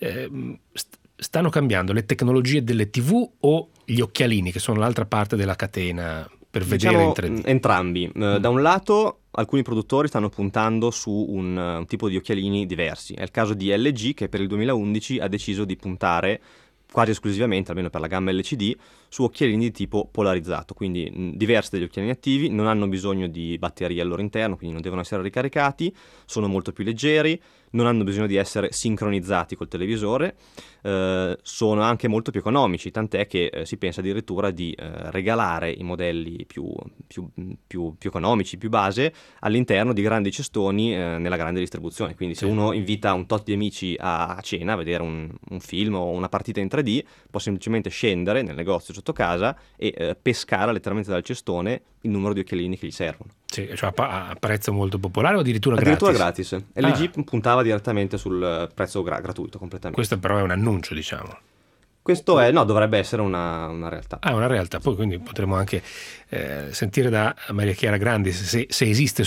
Stanno cambiando le tecnologie delle TV o gli occhialini, che sono l'altra parte della catena per vedere in 3D? Entrambi. Da un lato alcuni produttori stanno puntando su un tipo di occhialini diversi. È il caso di LG, che per il 2011 ha deciso di puntare quasi esclusivamente, almeno per la gamma LCD, su occhialini di tipo polarizzato, quindi diversi dagli occhialini attivi, non hanno bisogno di batterie al loro interno, quindi non devono essere ricaricati, sono molto più leggeri, non hanno bisogno di essere sincronizzati col televisore, sono anche molto più economici, tant'è che si pensa addirittura di regalare i modelli più economici, più base, all'interno di grandi cestoni nella grande distribuzione. Quindi se uno invita un tot di amici a cena a vedere un film o una partita in 3D, può semplicemente scendere nel negozio sotto casa e pescare letteralmente dal cestone il numero di occhialini che gli servono. Sì, cioè a prezzo molto popolare o addirittura gratis? LG puntava direttamente sul prezzo gratuito completamente. Questo però è un annuncio, diciamo. Questo dovrebbe essere una realtà. Una realtà. Poi quindi potremo anche sentire da Maria Chiara Grandi se esiste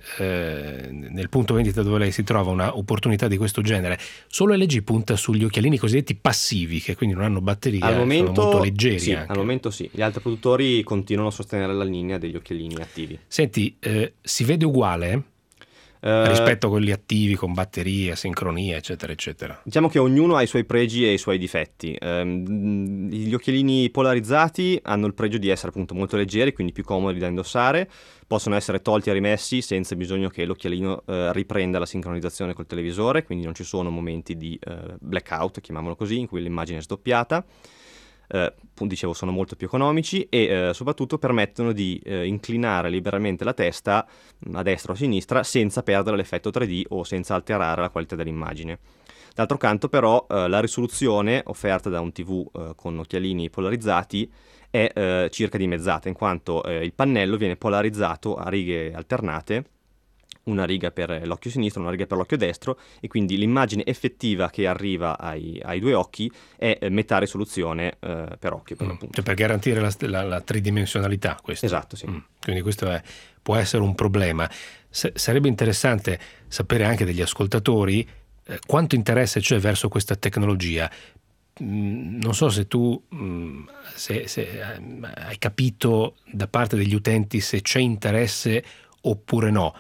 nel punto vendita dove lei si trova una opportunità di questo genere. Solo LG punta sugli occhialini cosiddetti passivi, che quindi non hanno batteria, sono molto leggeri. Sì, anche. Al momento sì. Gli altri produttori continuano a sostenere la linea degli occhialini attivi. Senti, si vede uguale? Rispetto a quelli attivi con batteria, sincronia, eccetera eccetera. Diciamo che ognuno ha i suoi pregi e i suoi difetti. Gli occhialini polarizzati hanno il pregio di essere appunto molto leggeri, quindi più comodi da indossare, possono essere tolti e rimessi senza bisogno che l'occhialino riprenda la sincronizzazione col televisore, quindi non ci sono momenti di blackout, chiamiamolo così, in cui l'immagine è sdoppiata. Dicevo, sono molto più economici e soprattutto permettono di inclinare liberamente la testa a destra o a sinistra senza perdere l'effetto 3D o senza alterare la qualità dell'immagine. D'altro canto però la risoluzione offerta da un TV con occhialini polarizzati è circa dimezzata, in quanto il pannello viene polarizzato a righe alternate, una riga per l'occhio sinistro, una riga per l'occhio destro, e quindi l'immagine effettiva che arriva ai due occhi è metà risoluzione per occhio, per l'appunto. Cioè per garantire la tridimensionalità, questo. Esatto, sì. Quindi questo può essere un problema. Sarebbe interessante sapere anche degli ascoltatori quanto interesse c'è verso questa tecnologia. Non so se tu se hai capito da parte degli utenti se c'è interesse oppure no.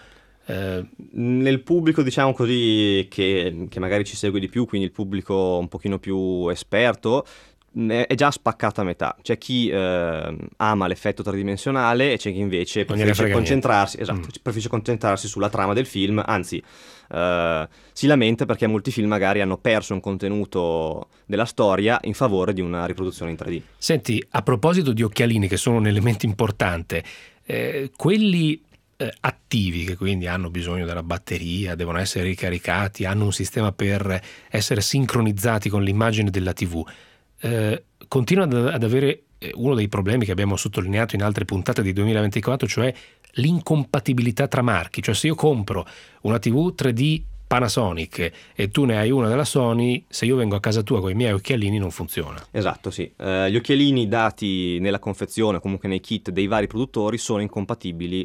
Nel pubblico, diciamo così, che magari ci segue di più, quindi il pubblico un pochino più esperto, è già spaccato a metà. C'è chi ama l'effetto tridimensionale e c'è chi invece preferisce concentrarsi sulla trama del film, anzi si lamenta perché molti film magari hanno perso un contenuto della storia in favore di una riproduzione in 3D. Senti, a proposito di occhialini, che sono un elemento importante, quelli attivi, che quindi hanno bisogno della batteria, devono essere ricaricati, hanno un sistema per essere sincronizzati con l'immagine della TV, continuano ad avere uno dei problemi che abbiamo sottolineato in altre puntate di 2024, cioè l'incompatibilità tra marchi. Cioè se io compro una TV 3D Panasonic e tu ne hai una della Sony, se io vengo a casa tua con i miei occhialini non funziona. Esatto, sì. Gli occhialini dati nella confezione, comunque nei kit dei vari produttori, sono incompatibili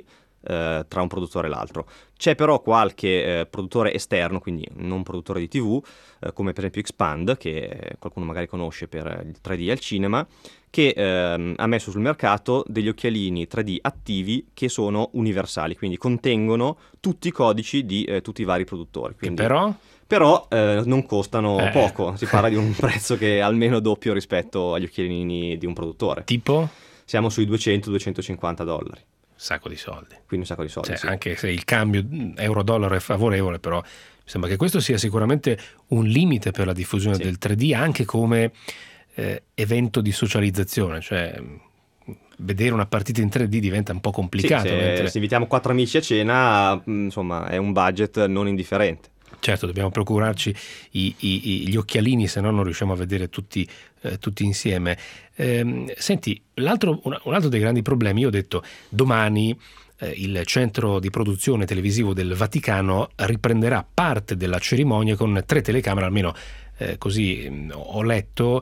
tra un produttore e l'altro. C'è però qualche produttore esterno, quindi non produttore di TV, come per esempio Expand, che qualcuno magari conosce per il 3D al cinema, che ha messo sul mercato degli occhialini 3D attivi che sono universali, quindi contengono tutti i codici di tutti i vari produttori. Quindi, però non costano poco, si parla di un prezzo che è almeno doppio rispetto agli occhialini di un produttore. Tipo? Siamo sui $200-250. Sacco di soldi. Quindi un sacco di soldi, sì. Anche se il cambio euro-dollaro è favorevole, però mi sembra che questo sia sicuramente un limite per la diffusione del 3D, anche come evento di socializzazione, cioè vedere una partita in 3D diventa un po' complicato. Se invitiamo 4 amici a cena, insomma, è un budget non indifferente. Certo, dobbiamo procurarci gli occhialini, se no non riusciamo a vedere tutti insieme. Senti, un altro dei grandi problemi, io ho detto, domani il centro di produzione televisivo del Vaticano riprenderà parte della cerimonia con 3 telecamere, almeno così ho letto,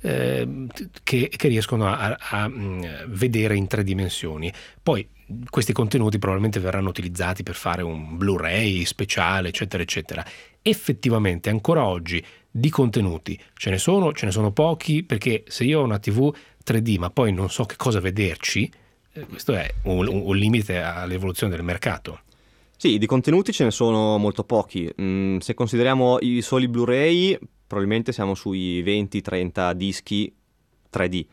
che riescono a vedere in 3 dimensioni. Poi questi contenuti probabilmente verranno utilizzati per fare un Blu-ray speciale, eccetera, eccetera. Effettivamente ancora oggi di contenuti ce ne sono pochi, perché se io ho una TV 3D ma poi non so che cosa vederci, questo è un limite all'evoluzione del mercato. Sì, di contenuti ce ne sono molto pochi. Se consideriamo i soli Blu-ray, probabilmente siamo sui 20-30 dischi 3D.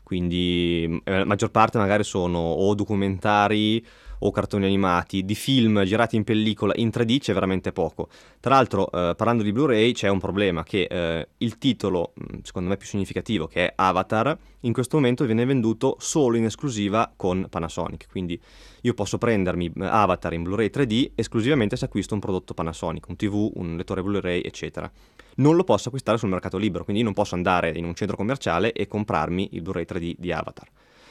Quindi la maggior parte magari sono o documentari o cartoni animati. Di film girati in pellicola in 3D c'è veramente poco. Tra l'altro, parlando di Blu-ray, c'è un problema, che il titolo, secondo me più significativo, che è Avatar, in questo momento viene venduto solo in esclusiva con Panasonic. Quindi io posso prendermi Avatar in Blu-ray 3D esclusivamente se acquisto un prodotto Panasonic, un TV, un lettore Blu-ray, eccetera. Non lo posso acquistare sul mercato libero, quindi io non posso andare in un centro commerciale e comprarmi il Blu-ray 3D di Avatar.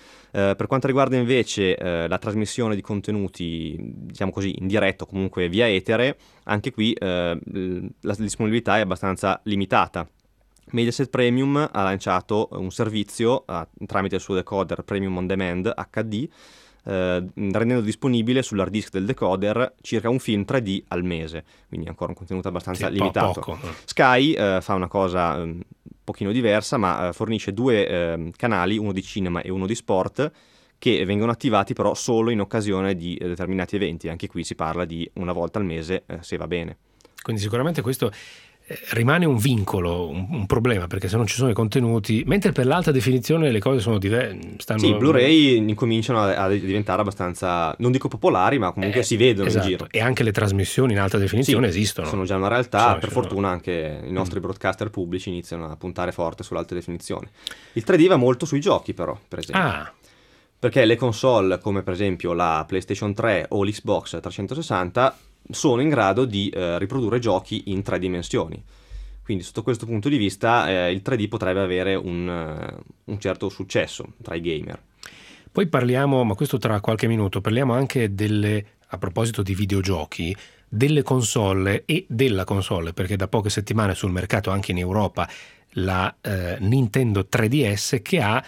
Per quanto riguarda invece la trasmissione di contenuti, diciamo così, in diretto, comunque via etere, anche qui la disponibilità è abbastanza limitata. Mediaset Premium ha lanciato un servizio tramite il suo decoder Premium On Demand HD, rendendo disponibile sull'hard disk del decoder circa un film 3D al mese, quindi ancora un contenuto abbastanza limitato. Poco. Sky fa una cosa un pochino diversa, ma fornisce 2 canali, uno di cinema e uno di sport, che vengono attivati però solo in occasione di determinati eventi. Anche qui si parla di una volta al mese, se va bene. Quindi sicuramente questo rimane un vincolo, un problema, perché se non ci sono i contenuti, mentre per l'alta definizione le cose sono diverse. Sì, i Blu-ray incominciano a diventare abbastanza, non dico popolari, ma comunque si vedono in giro. E anche le trasmissioni in alta definizione esistono. Sono già una realtà, per fortuna anche i nostri broadcaster pubblici iniziano a puntare forte sull'alta definizione. Il 3D va molto sui giochi però, per esempio. Perché le console come per esempio la PlayStation 3 o l'Xbox 360 sono in grado di riprodurre giochi in 3 dimensioni. Quindi sotto questo punto di vista il 3D potrebbe avere un certo successo tra i gamer. Poi parliamo, ma questo tra qualche minuto, parliamo anche a proposito di videogiochi, delle console e della console, perché da poche settimane sul mercato anche in Europa la Nintendo 3DS, che ha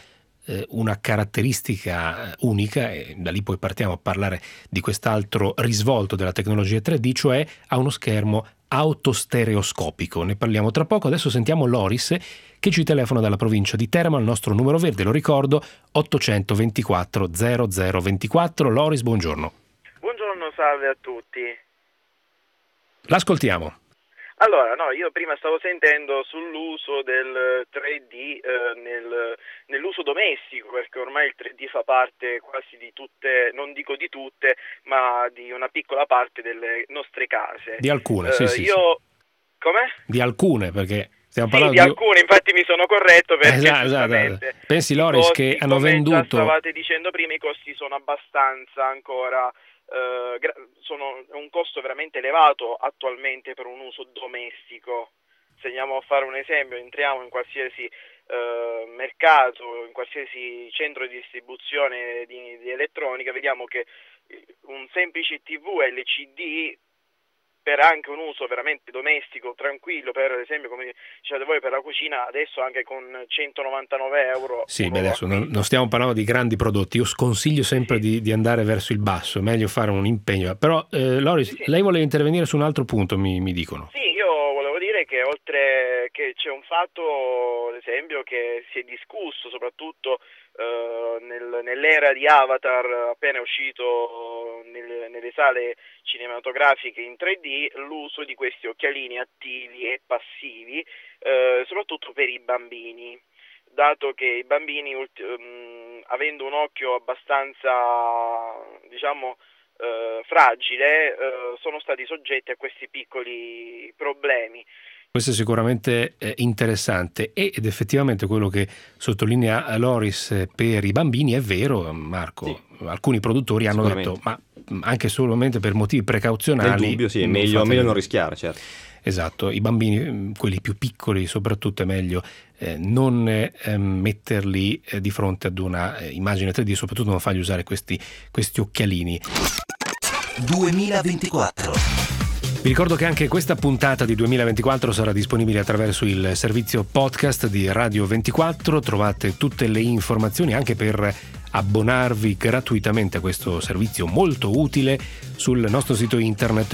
una caratteristica unica, e da lì poi partiamo a parlare di quest'altro risvolto della tecnologia 3D, cioè ha uno schermo autostereoscopico. Ne parliamo tra poco. Adesso sentiamo Loris che ci telefona dalla provincia di Teramo al nostro numero verde, lo ricordo, 824 0024. Loris, buongiorno. Buongiorno, salve a tutti. L'ascoltiamo. Allora, no, io prima stavo sentendo sull'uso del 3D nell'uso domestico, perché ormai il 3D fa parte quasi di tutte, non dico di tutte, ma di una piccola parte delle nostre case. Di alcune, sì. Come? Di alcune, perché stiamo sì, parlando di alcune, infatti mi sono corretto perché esatto. Pensi, Loris, che hanno venduto... Come stavate dicendo prima, i costi sono abbastanza ancora... sono un costo veramente elevato attualmente per un uso domestico. Se andiamo a fare un esempio, entriamo in qualsiasi mercato, in qualsiasi centro di distribuzione di elettronica, vediamo che un semplice TV LCD per anche un uso veramente domestico, tranquillo, per esempio, come dicevate voi, per la cucina, adesso anche con 199 euro. Sì, beh, adesso non stiamo parlando di grandi prodotti, io sconsiglio sempre di andare verso il basso, è meglio fare un impegno. Però Loris, lei voleva intervenire su un altro punto, mi dicono. Sì, io volevo dire che oltre che c'è un fatto, ad esempio, che si è discusso soprattutto nell'era di Avatar, appena uscito nelle sale cinematografiche in 3D, l'uso di questi occhialini attivi e passivi, soprattutto per i bambini, dato che i bambini, avendo un occhio abbastanza, diciamo, fragile, sono stati soggetti a questi piccoli problemi. Questo è sicuramente interessante ed effettivamente quello che sottolinea Loris per i bambini è vero, Marco. Sì. Alcuni produttori hanno detto, ma anche solamente per motivi precauzionali. Nel dubbio, sì, è meglio non rischiare, certo. Esatto, i bambini, quelli più piccoli soprattutto, è meglio non metterli di fronte ad una immagine 3D, soprattutto non fargli usare questi occhialini. 2024. Vi ricordo che anche questa puntata di 2024 sarà disponibile attraverso il servizio podcast di Radio 24. Trovate tutte le informazioni anche per abbonarvi gratuitamente a questo servizio molto utile sul nostro sito internet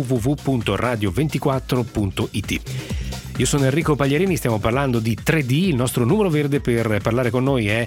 www.radio24.it. Io sono Enrico Pagliarini, stiamo parlando di 3D, il nostro numero verde per parlare con noi è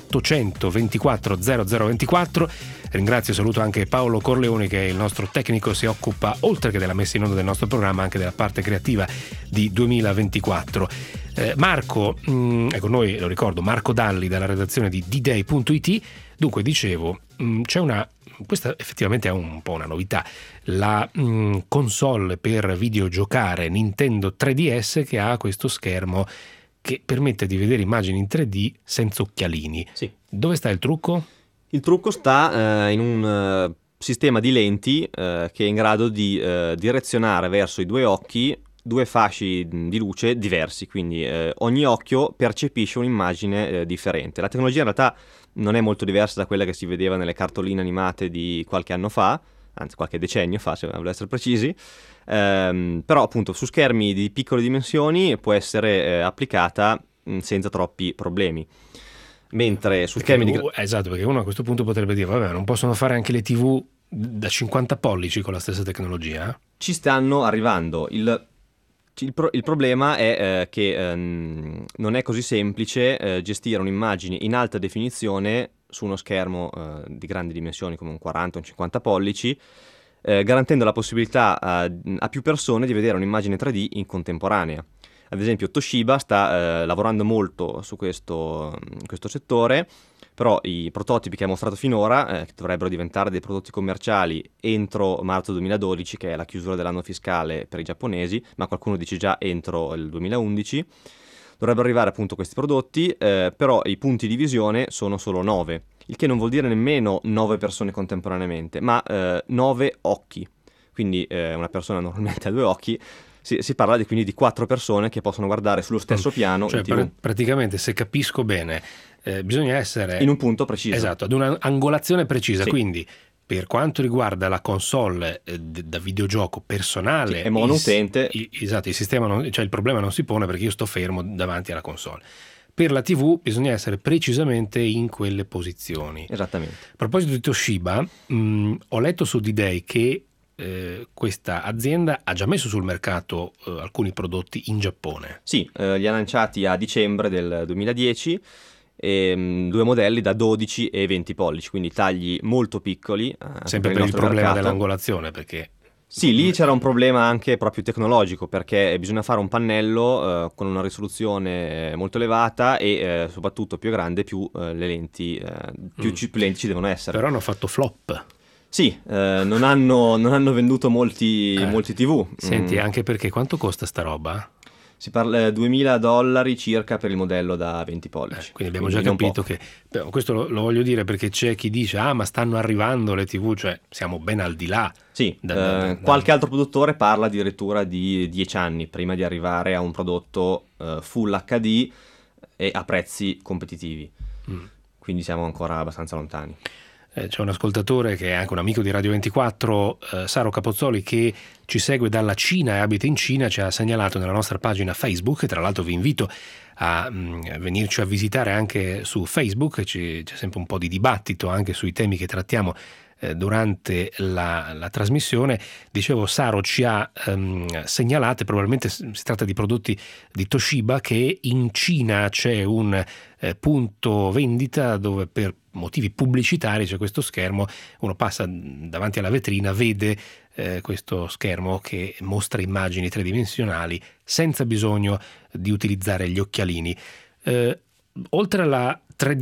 824 0024. Ringrazio e saluto anche Paolo Corleoni, che è il nostro tecnico, si occupa oltre che della messa in onda del nostro programma anche della parte creativa di 2024. Marco, ecco, noi lo ricordo, Marco Dalli dalla redazione di dday.it. Dunque dicevo, questa effettivamente è un po' una novità, la console per videogiocare Nintendo 3DS, che ha questo schermo che permette di vedere immagini in 3D senza occhialini. Sì. Dove sta il trucco? Il trucco sta in un sistema di lenti che è in grado di direzionare verso i due occhi due fasci di luce diversi, quindi ogni occhio percepisce un'immagine differente. La tecnologia in realtà non è molto diversa da quella che si vedeva nelle cartoline animate di qualche anno fa, anzi qualche decennio fa, se voglio essere precisi, però appunto su schermi di piccole dimensioni può essere applicata senza troppi problemi. Mentre su schermi esatto, perché uno a questo punto potrebbe dire, vabbè, non possono fare anche le TV da 50 pollici con la stessa tecnologia? Ci stanno arrivando. Il problema è che non è così semplice gestire un'immagine in alta definizione su uno schermo di grandi dimensioni come un 40 o un 50 pollici, garantendo la possibilità a più persone di vedere un'immagine 3D in contemporanea. Ad esempio Toshiba sta lavorando molto su questo settore, però i prototipi che ha mostrato finora, che dovrebbero diventare dei prodotti commerciali entro marzo 2012, che è la chiusura dell'anno fiscale per i giapponesi, ma qualcuno dice già entro il 2011, dovrebbero arrivare appunto questi prodotti, però i punti di visione sono solo 9, il che non vuol dire nemmeno 9 persone contemporaneamente, ma 9 occhi. Quindi una persona normalmente ha 2 occhi, si parla quindi di 4 persone che possono guardare sullo stesso piano. Cioè, praticamente, se capisco bene, bisogna essere in un punto preciso. Esatto, ad un'angolazione precisa. Sì. Quindi, per quanto riguarda la console da videogioco personale, è monoutente. Esatto, il sistema il problema non si pone perché io sto fermo davanti alla console. Per la TV bisogna essere precisamente in quelle posizioni. Esattamente. A proposito di Toshiba, ho letto su D-Day che questa azienda ha già messo sul mercato alcuni prodotti in Giappone. Sì, li ha lanciati a dicembre del 2010, 2 modelli da 12 e 20 pollici, quindi tagli molto piccoli. Sempre per il problema dell'angolazione, perché... Sì, lì c'era un problema anche proprio tecnologico, perché bisogna fare un pannello con una risoluzione molto elevata e soprattutto più grande, più le lenti più lenti ci devono essere. Però hanno fatto flop. Sì, non hanno venduto molti TV. Senti, anche perché quanto costa sta roba? Si parla $2.000 circa per il modello da 20 pollici. Quindi abbiamo già capito che... Questo lo voglio dire perché c'è chi dice ma stanno arrivando le TV, cioè siamo ben al di là. Sì, qualche altro produttore parla addirittura di 10 anni prima di arrivare a un prodotto Full HD e a prezzi competitivi. Quindi siamo ancora abbastanza lontani. C'è un ascoltatore che è anche un amico di Radio 24, Saro Capozzoli, che ci segue dalla Cina e abita in Cina, ci ha segnalato nella nostra pagina Facebook, e tra l'altro vi invito a venirci a visitare anche su Facebook, c'è sempre un po' di dibattito anche sui temi che trattiamo durante la trasmissione. Dicevo, Saro ci ha segnalate, probabilmente si tratta di prodotti di Toshiba, che in Cina c'è un punto vendita dove per motivi pubblicitari c'è questo schermo, uno passa davanti alla vetrina, vede questo schermo che mostra immagini tridimensionali senza bisogno di utilizzare gli occhialini. Oltre alla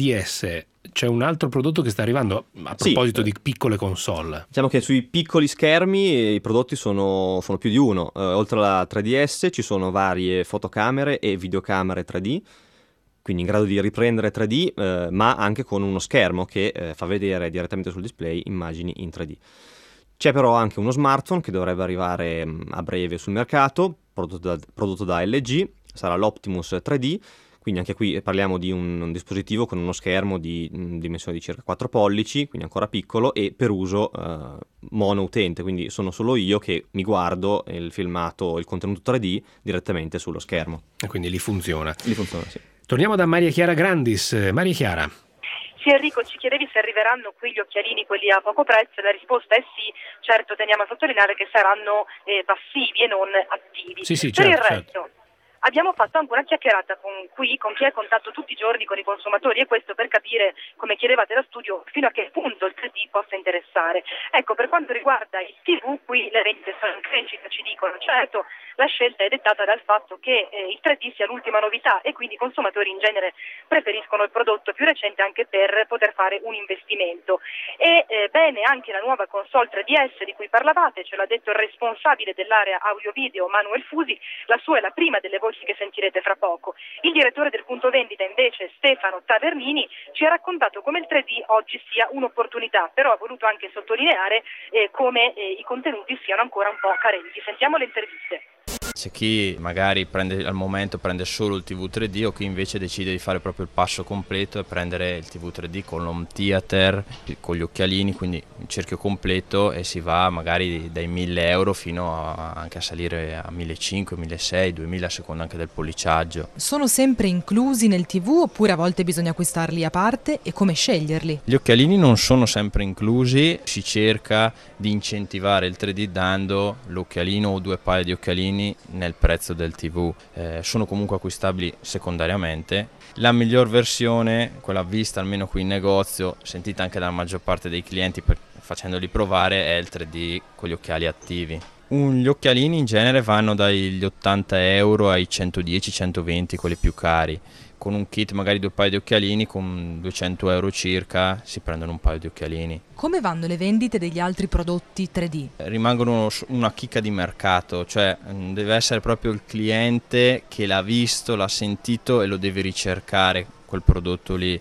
3DS c'è un altro prodotto che sta arrivando a proposito di piccole console. Diciamo che sui piccoli schermi i prodotti sono più di uno. Oltre alla 3DS ci sono varie fotocamere e videocamere 3D, quindi in grado di riprendere 3D, ma anche con uno schermo che fa vedere direttamente sul display immagini in 3D. C'è però anche uno smartphone che dovrebbe arrivare a breve sul mercato, prodotto da LG, sarà l'Optimus 3D. Quindi anche qui parliamo di un dispositivo con uno schermo di dimensione di circa 4 pollici, quindi ancora piccolo, e per uso monoutente, quindi sono solo io che mi guardo il filmato, il contenuto 3D direttamente sullo schermo. E quindi lì funziona. Lì funziona, sì. Torniamo da Maria Chiara Grandis. Maria Chiara. Sì, Enrico, ci chiedevi se arriveranno qui gli occhialini, quelli a poco prezzo, e la risposta è sì. Certo, teniamo a sottolineare che saranno passivi e non attivi. Sì, per il certo. resto abbiamo fatto anche una chiacchierata con chi è a contatto tutti i giorni con i consumatori, e questo per capire, come chiedevate da studio, fino a che punto il 3D possa interessare. Ecco, per quanto riguarda il TV, qui le vendite sono in crescita, ci dicono. Certo, la scelta è dettata dal fatto che il 3D sia l'ultima novità, e quindi i consumatori in genere preferiscono il prodotto più recente anche per poter fare un investimento. E bene anche la nuova console 3DS di cui parlavate, ce l'ha detto il responsabile dell'area audio-video Manuel Fusi, la sua è la prima delle voci che sentirete fra poco. Il direttore del punto vendita invece, Stefano Tavernini, ci ha raccontato come il 3D oggi sia un'opportunità, però ha voluto anche sottolineare come i contenuti siano ancora un po' carenti. Sentiamo le interviste. C'è chi magari al momento prende solo il TV 3D, o chi invece decide di fare proprio il passo completo e prendere il TV 3D con l'home theater, con gli occhialini, quindi un cerchio completo, e si va magari dai 1.000 euro fino anche a salire a 1.500, 1.600, 2.000 a seconda anche del polliciaggio. Sono sempre inclusi nel TV oppure a volte bisogna acquistarli a parte, e come sceglierli? Gli occhialini non sono sempre inclusi, si cerca di incentivare il 3D dando l'occhialino o 2 paia di occhialini nel prezzo del TV. Sono comunque acquistabili secondariamente. La miglior versione, quella vista almeno qui in negozio, sentita anche dalla maggior parte dei clienti facendoli provare, è il 3D con gli occhiali attivi. Gli occhialini in genere vanno dagli 80 euro ai 110-120, quelli più cari. Con un kit magari 2 paia di occhialini, con 200 euro circa si prendono un paio di occhialini. Come vanno le vendite degli altri prodotti 3D? Rimangono una chicca di mercato, cioè deve essere proprio il cliente che l'ha visto, l'ha sentito e lo deve ricercare quel prodotto lì.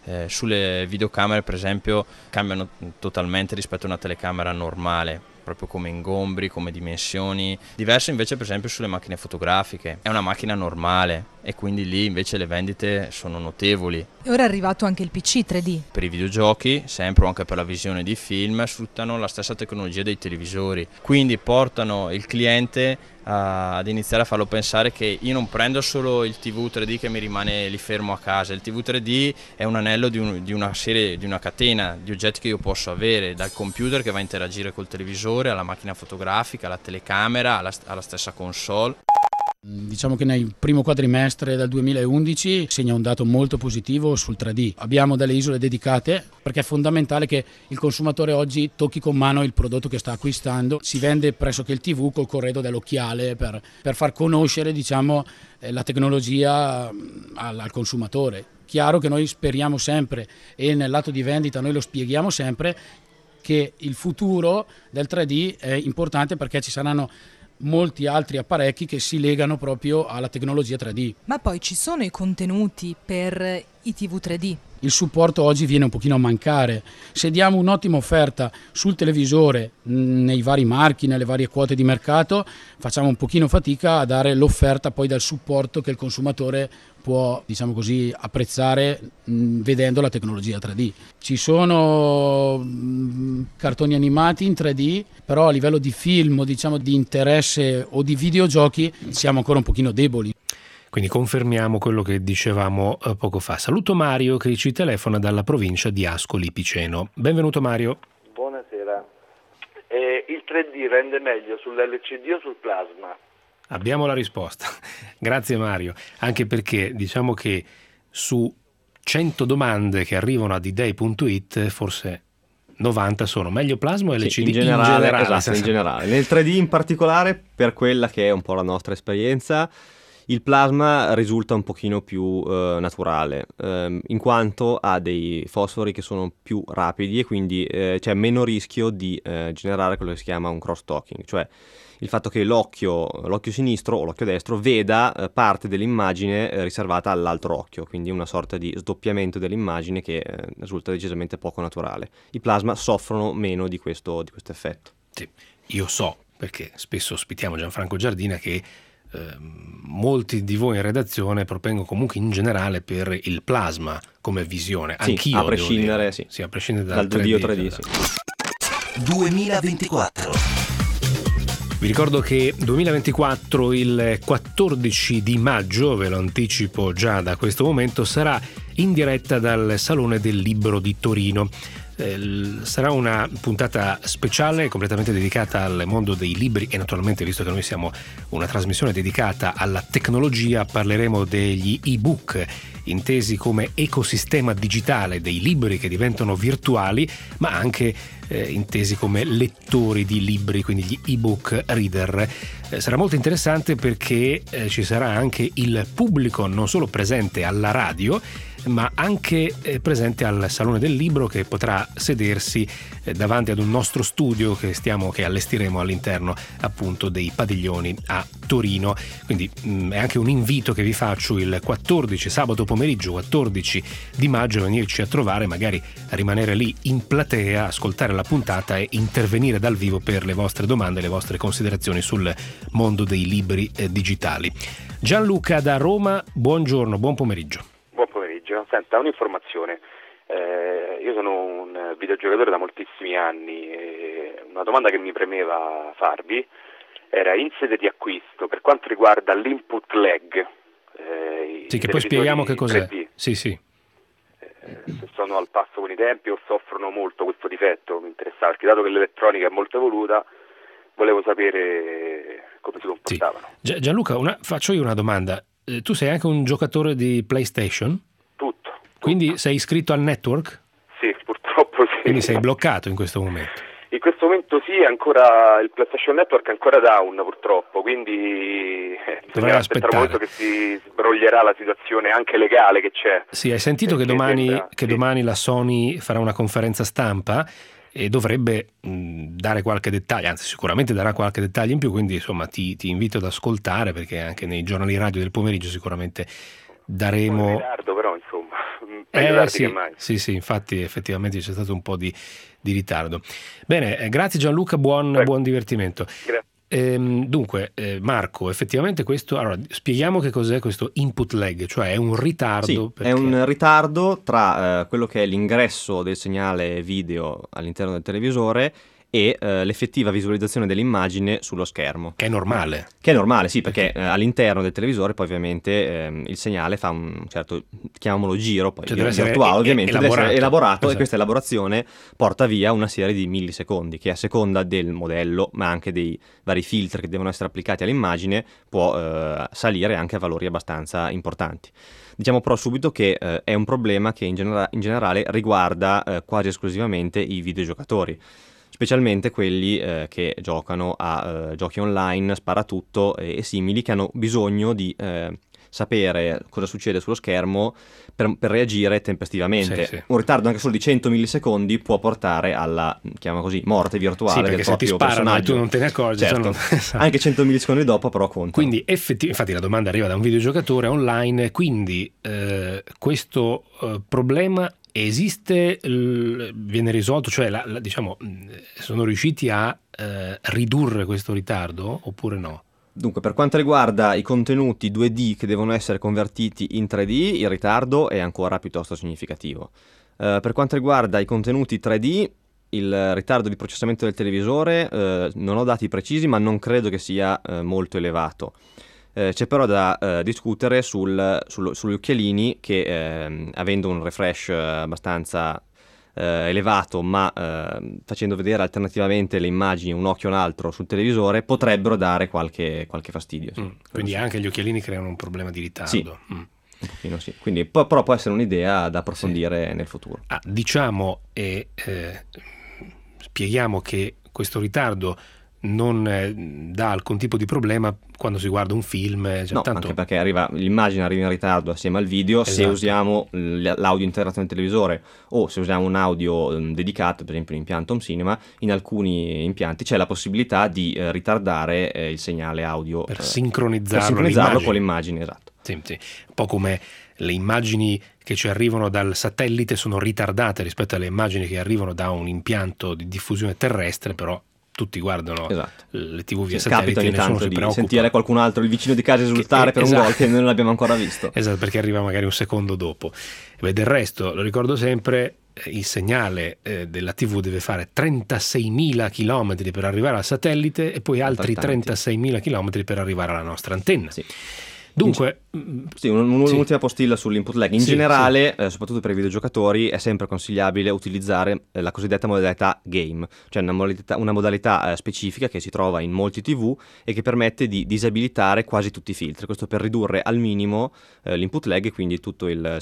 Sulle videocamere per esempio cambiano totalmente rispetto a una telecamera normale, proprio come ingombri, come dimensioni. Diverso invece per esempio sulle macchine fotografiche, è una macchina normale e quindi lì invece le vendite sono notevoli. E ora è arrivato anche il PC 3D. Per i videogiochi, sempre o anche per la visione di film, sfruttano la stessa tecnologia dei televisori, quindi portano il cliente ad iniziare a farlo pensare che io non prendo solo il TV 3D che mi rimane lì fermo a casa. Il TV 3D è un anello di una serie, di una catena di oggetti che io posso avere, dal computer che va a interagire col televisore, alla macchina fotografica, alla telecamera, alla stessa console. Diciamo che nel primo quadrimestre del 2011 segna un dato molto positivo sul 3D. Abbiamo delle isole dedicate perché è fondamentale che il consumatore oggi tocchi con mano il prodotto che sta acquistando. Si vende pressoché il TV col corredo dell'occhiale per far conoscere, diciamo, la tecnologia al consumatore. Chiaro che noi speriamo sempre, e nel lato di vendita noi lo spieghiamo sempre, che il futuro del 3D è importante perché ci saranno molti altri apparecchi che si legano proprio alla tecnologia 3D. Ma poi ci sono i contenuti per i TV 3D? il supporto oggi viene un pochino a mancare. Se diamo un'ottima offerta sul televisore, nei vari marchi, nelle varie quote di mercato, facciamo un pochino fatica a dare l'offerta poi dal supporto che il consumatore può, diciamo così, apprezzare vedendo la tecnologia 3D. Ci sono cartoni animati in 3D, però a livello di film, diciamo di interesse o di videogiochi siamo ancora un pochino deboli. Quindi confermiamo quello che dicevamo poco fa. Saluto Mario che ci telefona dalla provincia di Ascoli Piceno. Benvenuto Mario. Buonasera. Il 3D rende meglio sull'LCD o sul plasma? Abbiamo la risposta. Grazie Mario. Anche perché diciamo che su 100 domande che arrivano a dday.it forse 90 sono meglio plasma o LCD? Sì, in generale. Esatto, in generale. Nel 3D in particolare, per quella che è un po' la nostra esperienza, il plasma risulta un pochino più naturale, in quanto ha dei fosfori che sono più rapidi e quindi c'è meno rischio di generare quello che si chiama un cross-talking, cioè il fatto che l'occhio sinistro o l'occhio destro veda parte dell'immagine riservata all'altro occhio, quindi una sorta di sdoppiamento dell'immagine che risulta decisamente poco naturale. I plasma soffrono meno di questo effetto. Sì, io so, perché spesso ospitiamo Gianfranco Giardina, che molti di voi in redazione propengono comunque in generale per il plasma come visione. Sì, anch'io a prescindere, sì, a prescindere dal 2D o 3D. Sì. 2024. Vi ricordo che 2024, il 14 di maggio, ve lo anticipo già da questo momento, sarà in diretta dal Salone del Libro di Torino. Sarà una puntata speciale completamente dedicata al mondo dei libri e naturalmente, visto che noi siamo una trasmissione dedicata alla tecnologia, parleremo degli ebook, intesi come ecosistema digitale dei libri che diventano virtuali, ma anche intesi come lettori di libri, quindi gli ebook reader. Sarà molto interessante perché ci sarà anche il pubblico non solo presente alla radio, ma anche presente al Salone del Libro, che potrà sedersi davanti ad un nostro studio che allestiremo all'interno appunto dei padiglioni a Torino. Quindi è anche un invito che vi faccio il 14, sabato pomeriggio 14 di maggio, a venirci a trovare, magari a rimanere lì in platea, ascoltare la puntata e intervenire dal vivo per le vostre domande, le vostre considerazioni sul mondo dei libri digitali. Gianluca da Roma, buongiorno, buon pomeriggio. Buon pomeriggio. Senta, un'informazione. Io sono un videogiocatore da moltissimi anni e una domanda che mi premeva farvi era in sede di acquisto per quanto riguarda l'input lag. Sì, che poi spieghiamo che cos'è. 3D. Sì. Se sono al passo con i tempi o soffrono molto questo difetto, mi interessava, perché dato che l'elettronica è molto evoluta, volevo sapere come si comportavano. Sì. Gianluca, faccio io una domanda. Tu sei anche un giocatore di PlayStation? Tutto. Quindi sei iscritto al network? Sì, purtroppo sì. Quindi sei bloccato in questo momento? In questo momento sì, ancora il PlayStation Network è ancora down purtroppo, quindi dovrei aspettare un momento che si sbroglierà la situazione anche legale che c'è. Sì, hai sentito che domani la Sony farà una conferenza stampa e dovrebbe dare qualche dettaglio, anzi sicuramente darà qualche dettaglio in più, quindi insomma ti invito ad ascoltare, perché anche nei giornali radio del pomeriggio sicuramente daremo... Un ritardo però insomma, meglio tardi che mai. Sì, infatti effettivamente c'è stato un po' di ritardo. Bene, grazie Gianluca, buon divertimento. Grazie. Dunque Marco, effettivamente questo, allora spieghiamo che cos'è questo input lag, cioè è un ritardo. Sì, perché... è un ritardo tra quello che è l'ingresso del segnale video all'interno del televisore e l'effettiva visualizzazione dell'immagine sullo schermo. Che è normale. Che è normale, sì, perché all'interno del televisore poi ovviamente il segnale fa un certo, chiamiamolo giro, poi deve essere virtuale ovviamente, deve essere elaborato, esatto. E questa elaborazione porta via una serie di millisecondi che a seconda del modello, ma anche dei vari filtri che devono essere applicati all'immagine, può salire anche a valori abbastanza importanti. Diciamo però subito che è un problema che in generale riguarda quasi esclusivamente i videogiocatori, specialmente quelli che giocano a giochi online, sparatutto e simili, che hanno bisogno di sapere cosa succede sullo schermo per reagire tempestivamente. Sì. Un ritardo anche solo di 100 millisecondi può portare alla, chiama così, morte virtuale del se ti proprio sparano e personaggio. tu non te ne accorgi. Certo. Anche 100 millisecondi dopo però conta. Quindi infatti la domanda arriva da un videogiocatore online, quindi questo problema esiste, viene risolto, cioè diciamo, sono riusciti a ridurre questo ritardo oppure no? Dunque, per quanto riguarda i contenuti 2D che devono essere convertiti in 3D, il ritardo è ancora piuttosto significativo. Per quanto riguarda i contenuti 3D, il ritardo di processamento del televisore, non ho dati precisi, ma non credo che sia molto elevato. C'è però da discutere sugli occhialini che, avendo un refresh abbastanza elevato, ma facendo vedere alternativamente le immagini un occhio o un altro sul televisore, potrebbero dare qualche fastidio. Sì. Quindi anche gli occhialini creano un problema di ritardo. Sì. Un pochino sì. Quindi però può essere un'idea da approfondire nel futuro. Diciamo e spieghiamo che questo ritardo non dà alcun tipo di problema quando si guarda un film, no, tanto... anche perché l'immagine arriva in ritardo assieme al video. Esatto. Se usiamo l'audio integrato nel televisore o se usiamo un audio dedicato, per esempio l'impianto Home Cinema, in alcuni impianti c'è la possibilità di ritardare il segnale audio per sincronizzarlo con l'immagine. Esatto. Sì. Un po' come le immagini che ci arrivano dal satellite sono ritardate rispetto alle immagini che arrivano da un impianto di diffusione terrestre, però tutti guardano le TV via satellite e nessuno si preoccupa. Sentire qualcun altro, il vicino di casa, esultare per un gol che noi non l'abbiamo ancora visto. Esatto, perché arriva magari un secondo dopo. Del resto, lo ricordo sempre, il segnale della TV deve fare 36.000 chilometri per arrivare al satellite e poi altri 36.000 chilometri per arrivare alla nostra antenna. Sì. Dunque, un'ultima postilla sull'input lag. In generale, soprattutto per i videogiocatori, è sempre consigliabile utilizzare la cosiddetta modalità game, cioè una modalità specifica che si trova in molti TV e che permette di disabilitare quasi tutti i filtri. Questo per ridurre al minimo l'input lag e quindi tutto il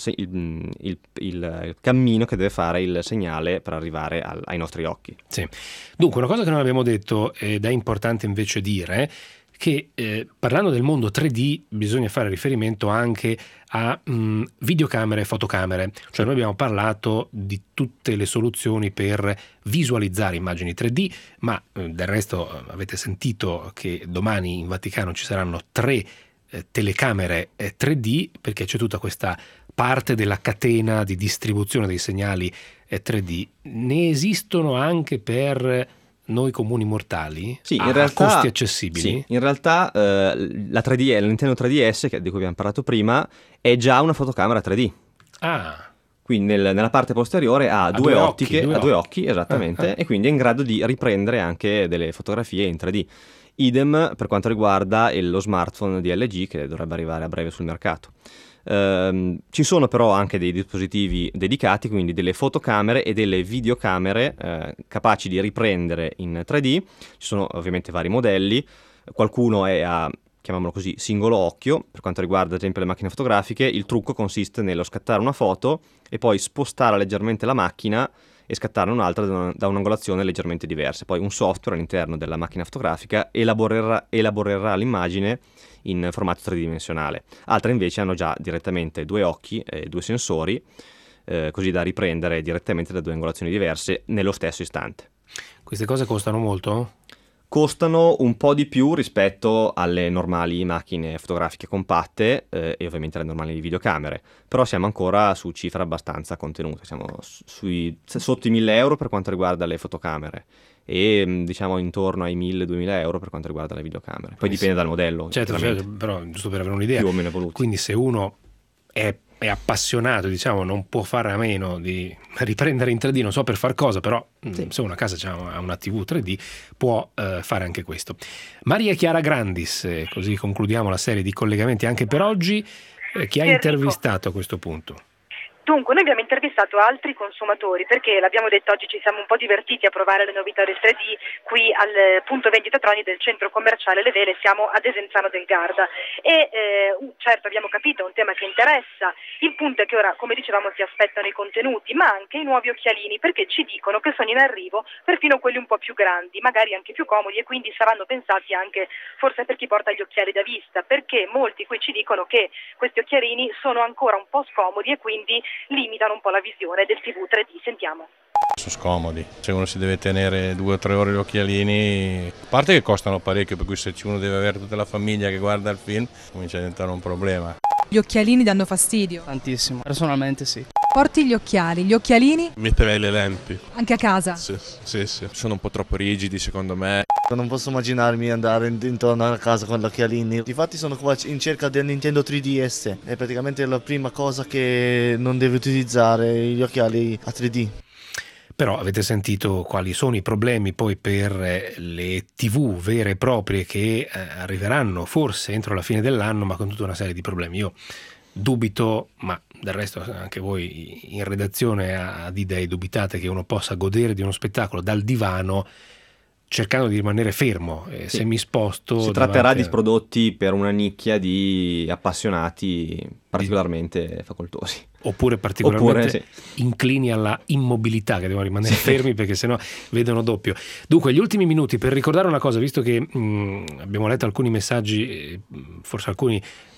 cammino che deve fare il segnale per arrivare ai nostri occhi. Sì. Dunque, una cosa che non abbiamo detto ed è importante invece dire, che parlando del mondo 3D bisogna fare riferimento anche a videocamere e fotocamere. Cioè noi abbiamo parlato di tutte le soluzioni per visualizzare immagini 3D, ma del resto avete sentito che domani in Vaticano ci saranno 3 telecamere 3D, perché c'è tutta questa parte della catena di distribuzione dei segnali 3D. Ne esistono anche per noi comuni mortali? Sì, in realtà, costi accessibili? Sì, in realtà la Nintendo 3DS, di cui abbiamo parlato prima, è già una fotocamera 3D. Quindi nella parte posteriore ha due occhi, esattamente, e quindi è in grado di riprendere anche delle fotografie in 3D. Idem per quanto riguarda lo smartphone di LG, che dovrebbe arrivare a breve sul mercato. Ci sono però anche dei dispositivi dedicati, quindi delle fotocamere e delle videocamere capaci di riprendere in 3D. Ci sono ovviamente vari modelli, qualcuno è a, chiamiamolo così, singolo occhio. Per quanto riguarda ad esempio le macchine fotografiche, il trucco consiste nello scattare una foto e poi spostare leggermente la macchina e scattarne un'altra da un'angolazione leggermente diversa. Poi un software all'interno della macchina fotografica elaborerà l'immagine in formato tridimensionale. Altre invece hanno già direttamente 2 occhi e 2 sensori, così da riprendere direttamente da 2 angolazioni diverse nello stesso istante. Queste cose costano molto? Costano un po' di più rispetto alle normali macchine fotografiche compatte e ovviamente alle normali videocamere, però siamo ancora su cifre abbastanza contenute, siamo sotto i 1.000 euro per quanto riguarda le fotocamere e diciamo intorno ai 1.000-2.000 euro per quanto riguarda le videocamere. Poi dipende dal modello. Certo, però giusto per avere un'idea. Più o meno evoluti. Quindi se uno è appassionato, diciamo, non può fare a meno di riprendere in 3D, non so per far cosa, però se uno a casa ha una TV 3D può fare anche questo. Maria Chiara Grandis, così concludiamo la serie di collegamenti anche per oggi. Chi ha intervistato a questo punto? Dunque, noi abbiamo intervistato altri consumatori perché, l'abbiamo detto, oggi ci siamo un po' divertiti a provare le novità del 3D qui al punto vendita Troni del centro commerciale Le Vele, siamo ad Desenzano del Garda e certo abbiamo capito, è un tema che interessa. Il punto è che ora, come dicevamo, si aspettano i contenuti, ma anche i nuovi occhialini, perché ci dicono che sono in arrivo perfino quelli un po' più grandi, magari anche più comodi, e quindi saranno pensati anche forse per chi porta gli occhiali da vista, perché molti qui ci dicono che questi occhialini sono ancora un po' scomodi e quindi limitano un po' la visione del TV 3D. Sentiamo. Sono scomodi, se uno si deve tenere 2 o 3 ore gli occhialini, a parte che costano parecchio, per cui se uno deve avere tutta la famiglia che guarda il film comincia a diventare un problema. Gli occhialini danno fastidio? Tantissimo, personalmente sì. Porti gli occhiali, gli occhialini? Metterei le lenti. Anche a casa? Sì. Sono un po' troppo rigidi secondo me. Non posso immaginarmi andare intorno a casa con gli occhialini. Difatti sono qua in cerca del Nintendo 3DS. È praticamente la prima cosa che non devi utilizzare, gli occhiali a 3D. Però avete sentito quali sono i problemi poi per le TV vere e proprie che arriveranno forse entro la fine dell'anno, ma con tutta una serie di problemi. Io dubito, ma del resto anche voi in redazione a D-Day dubitate che uno possa godere di uno spettacolo dal divano cercando di rimanere fermo. Sì. Se mi sposto si tratterà di prodotti per una nicchia di appassionati particolarmente facoltosi, oppure particolarmente inclini alla immobilità, che devono rimanere fermi perché sennò vedono doppio. Dunque, gli ultimi minuti per ricordare una cosa, visto che abbiamo letto alcuni messaggi, forse alcuni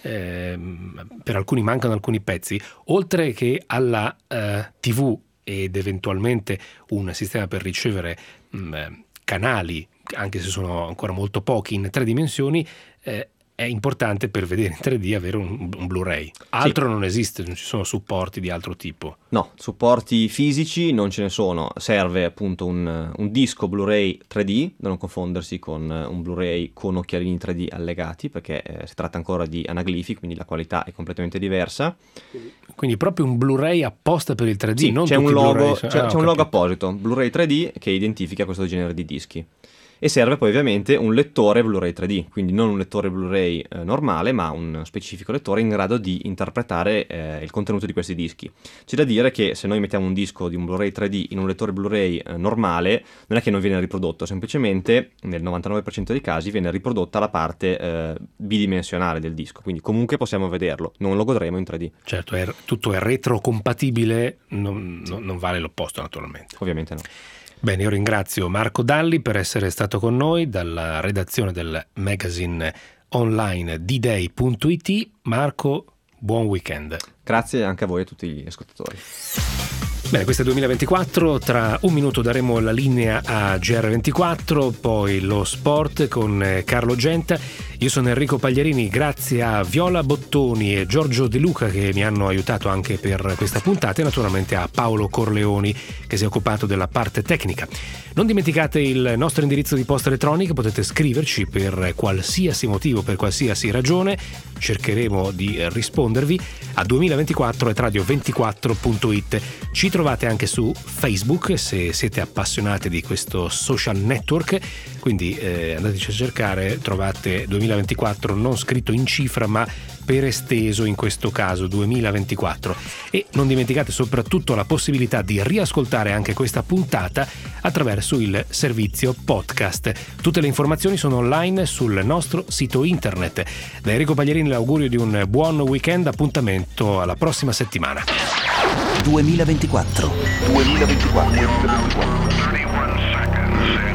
per alcuni mancano alcuni pezzi, oltre che alla TV ed eventualmente un sistema per ricevere canali, anche se sono ancora molto pochi in 3 dimensioni, è importante per vedere in 3D avere un Blu-ray. Altro non esiste, non ci sono supporti di altro tipo. No, supporti fisici non ce ne sono. Serve appunto un disco Blu-ray 3D, da non confondersi con un Blu-ray con occhialini 3D allegati, perché si tratta ancora di anaglifi, quindi la qualità è completamente diversa. Quindi proprio un Blu-ray apposta per il 3D, sì, non c'è tutti un logo, c'è un logo apposito, Blu-ray 3D, che identifica questo genere di dischi. E serve poi ovviamente un lettore Blu-ray 3D, quindi non un lettore Blu-ray normale, ma un specifico lettore in grado di interpretare il contenuto di questi dischi. C'è da dire che se noi mettiamo un disco di un Blu-ray 3D in un lettore Blu-ray normale, non è che non viene riprodotto, semplicemente nel 99% dei casi viene riprodotta la parte bidimensionale del disco, quindi comunque possiamo vederlo, non lo godremo in 3D. Certo, tutto è retrocompatibile, non vale l'opposto naturalmente. Ovviamente no. Bene, io ringrazio Marco Dalli per essere stato con noi dalla redazione del magazine online dday.it. Marco, buon weekend. Grazie anche a voi e a tutti gli ascoltatori. Bene, questo è 2024, tra un minuto daremo la linea a GR24, poi lo sport con Carlo Genta. Io sono Enrico Pagliarini, grazie a Viola Bottoni e Giorgio De Luca che mi hanno aiutato anche per questa puntata, e naturalmente a Paolo Corleoni che si è occupato della parte tecnica. Non dimenticate il nostro indirizzo di posta elettronica, potete scriverci per qualsiasi motivo, per qualsiasi ragione, cercheremo di rispondervi a 2024@radio24.it. Ci trovate anche su Facebook se siete appassionati di questo social network, quindi andateci a cercare, trovate 2024 non scritto in cifra ma per esteso, in questo caso 2024. E non dimenticate soprattutto la possibilità di riascoltare anche questa puntata attraverso il servizio podcast. Tutte le informazioni sono online sul nostro sito internet. Da Enrico Pagliarini l'augurio di un buon weekend, appuntamento alla prossima settimana. 2024.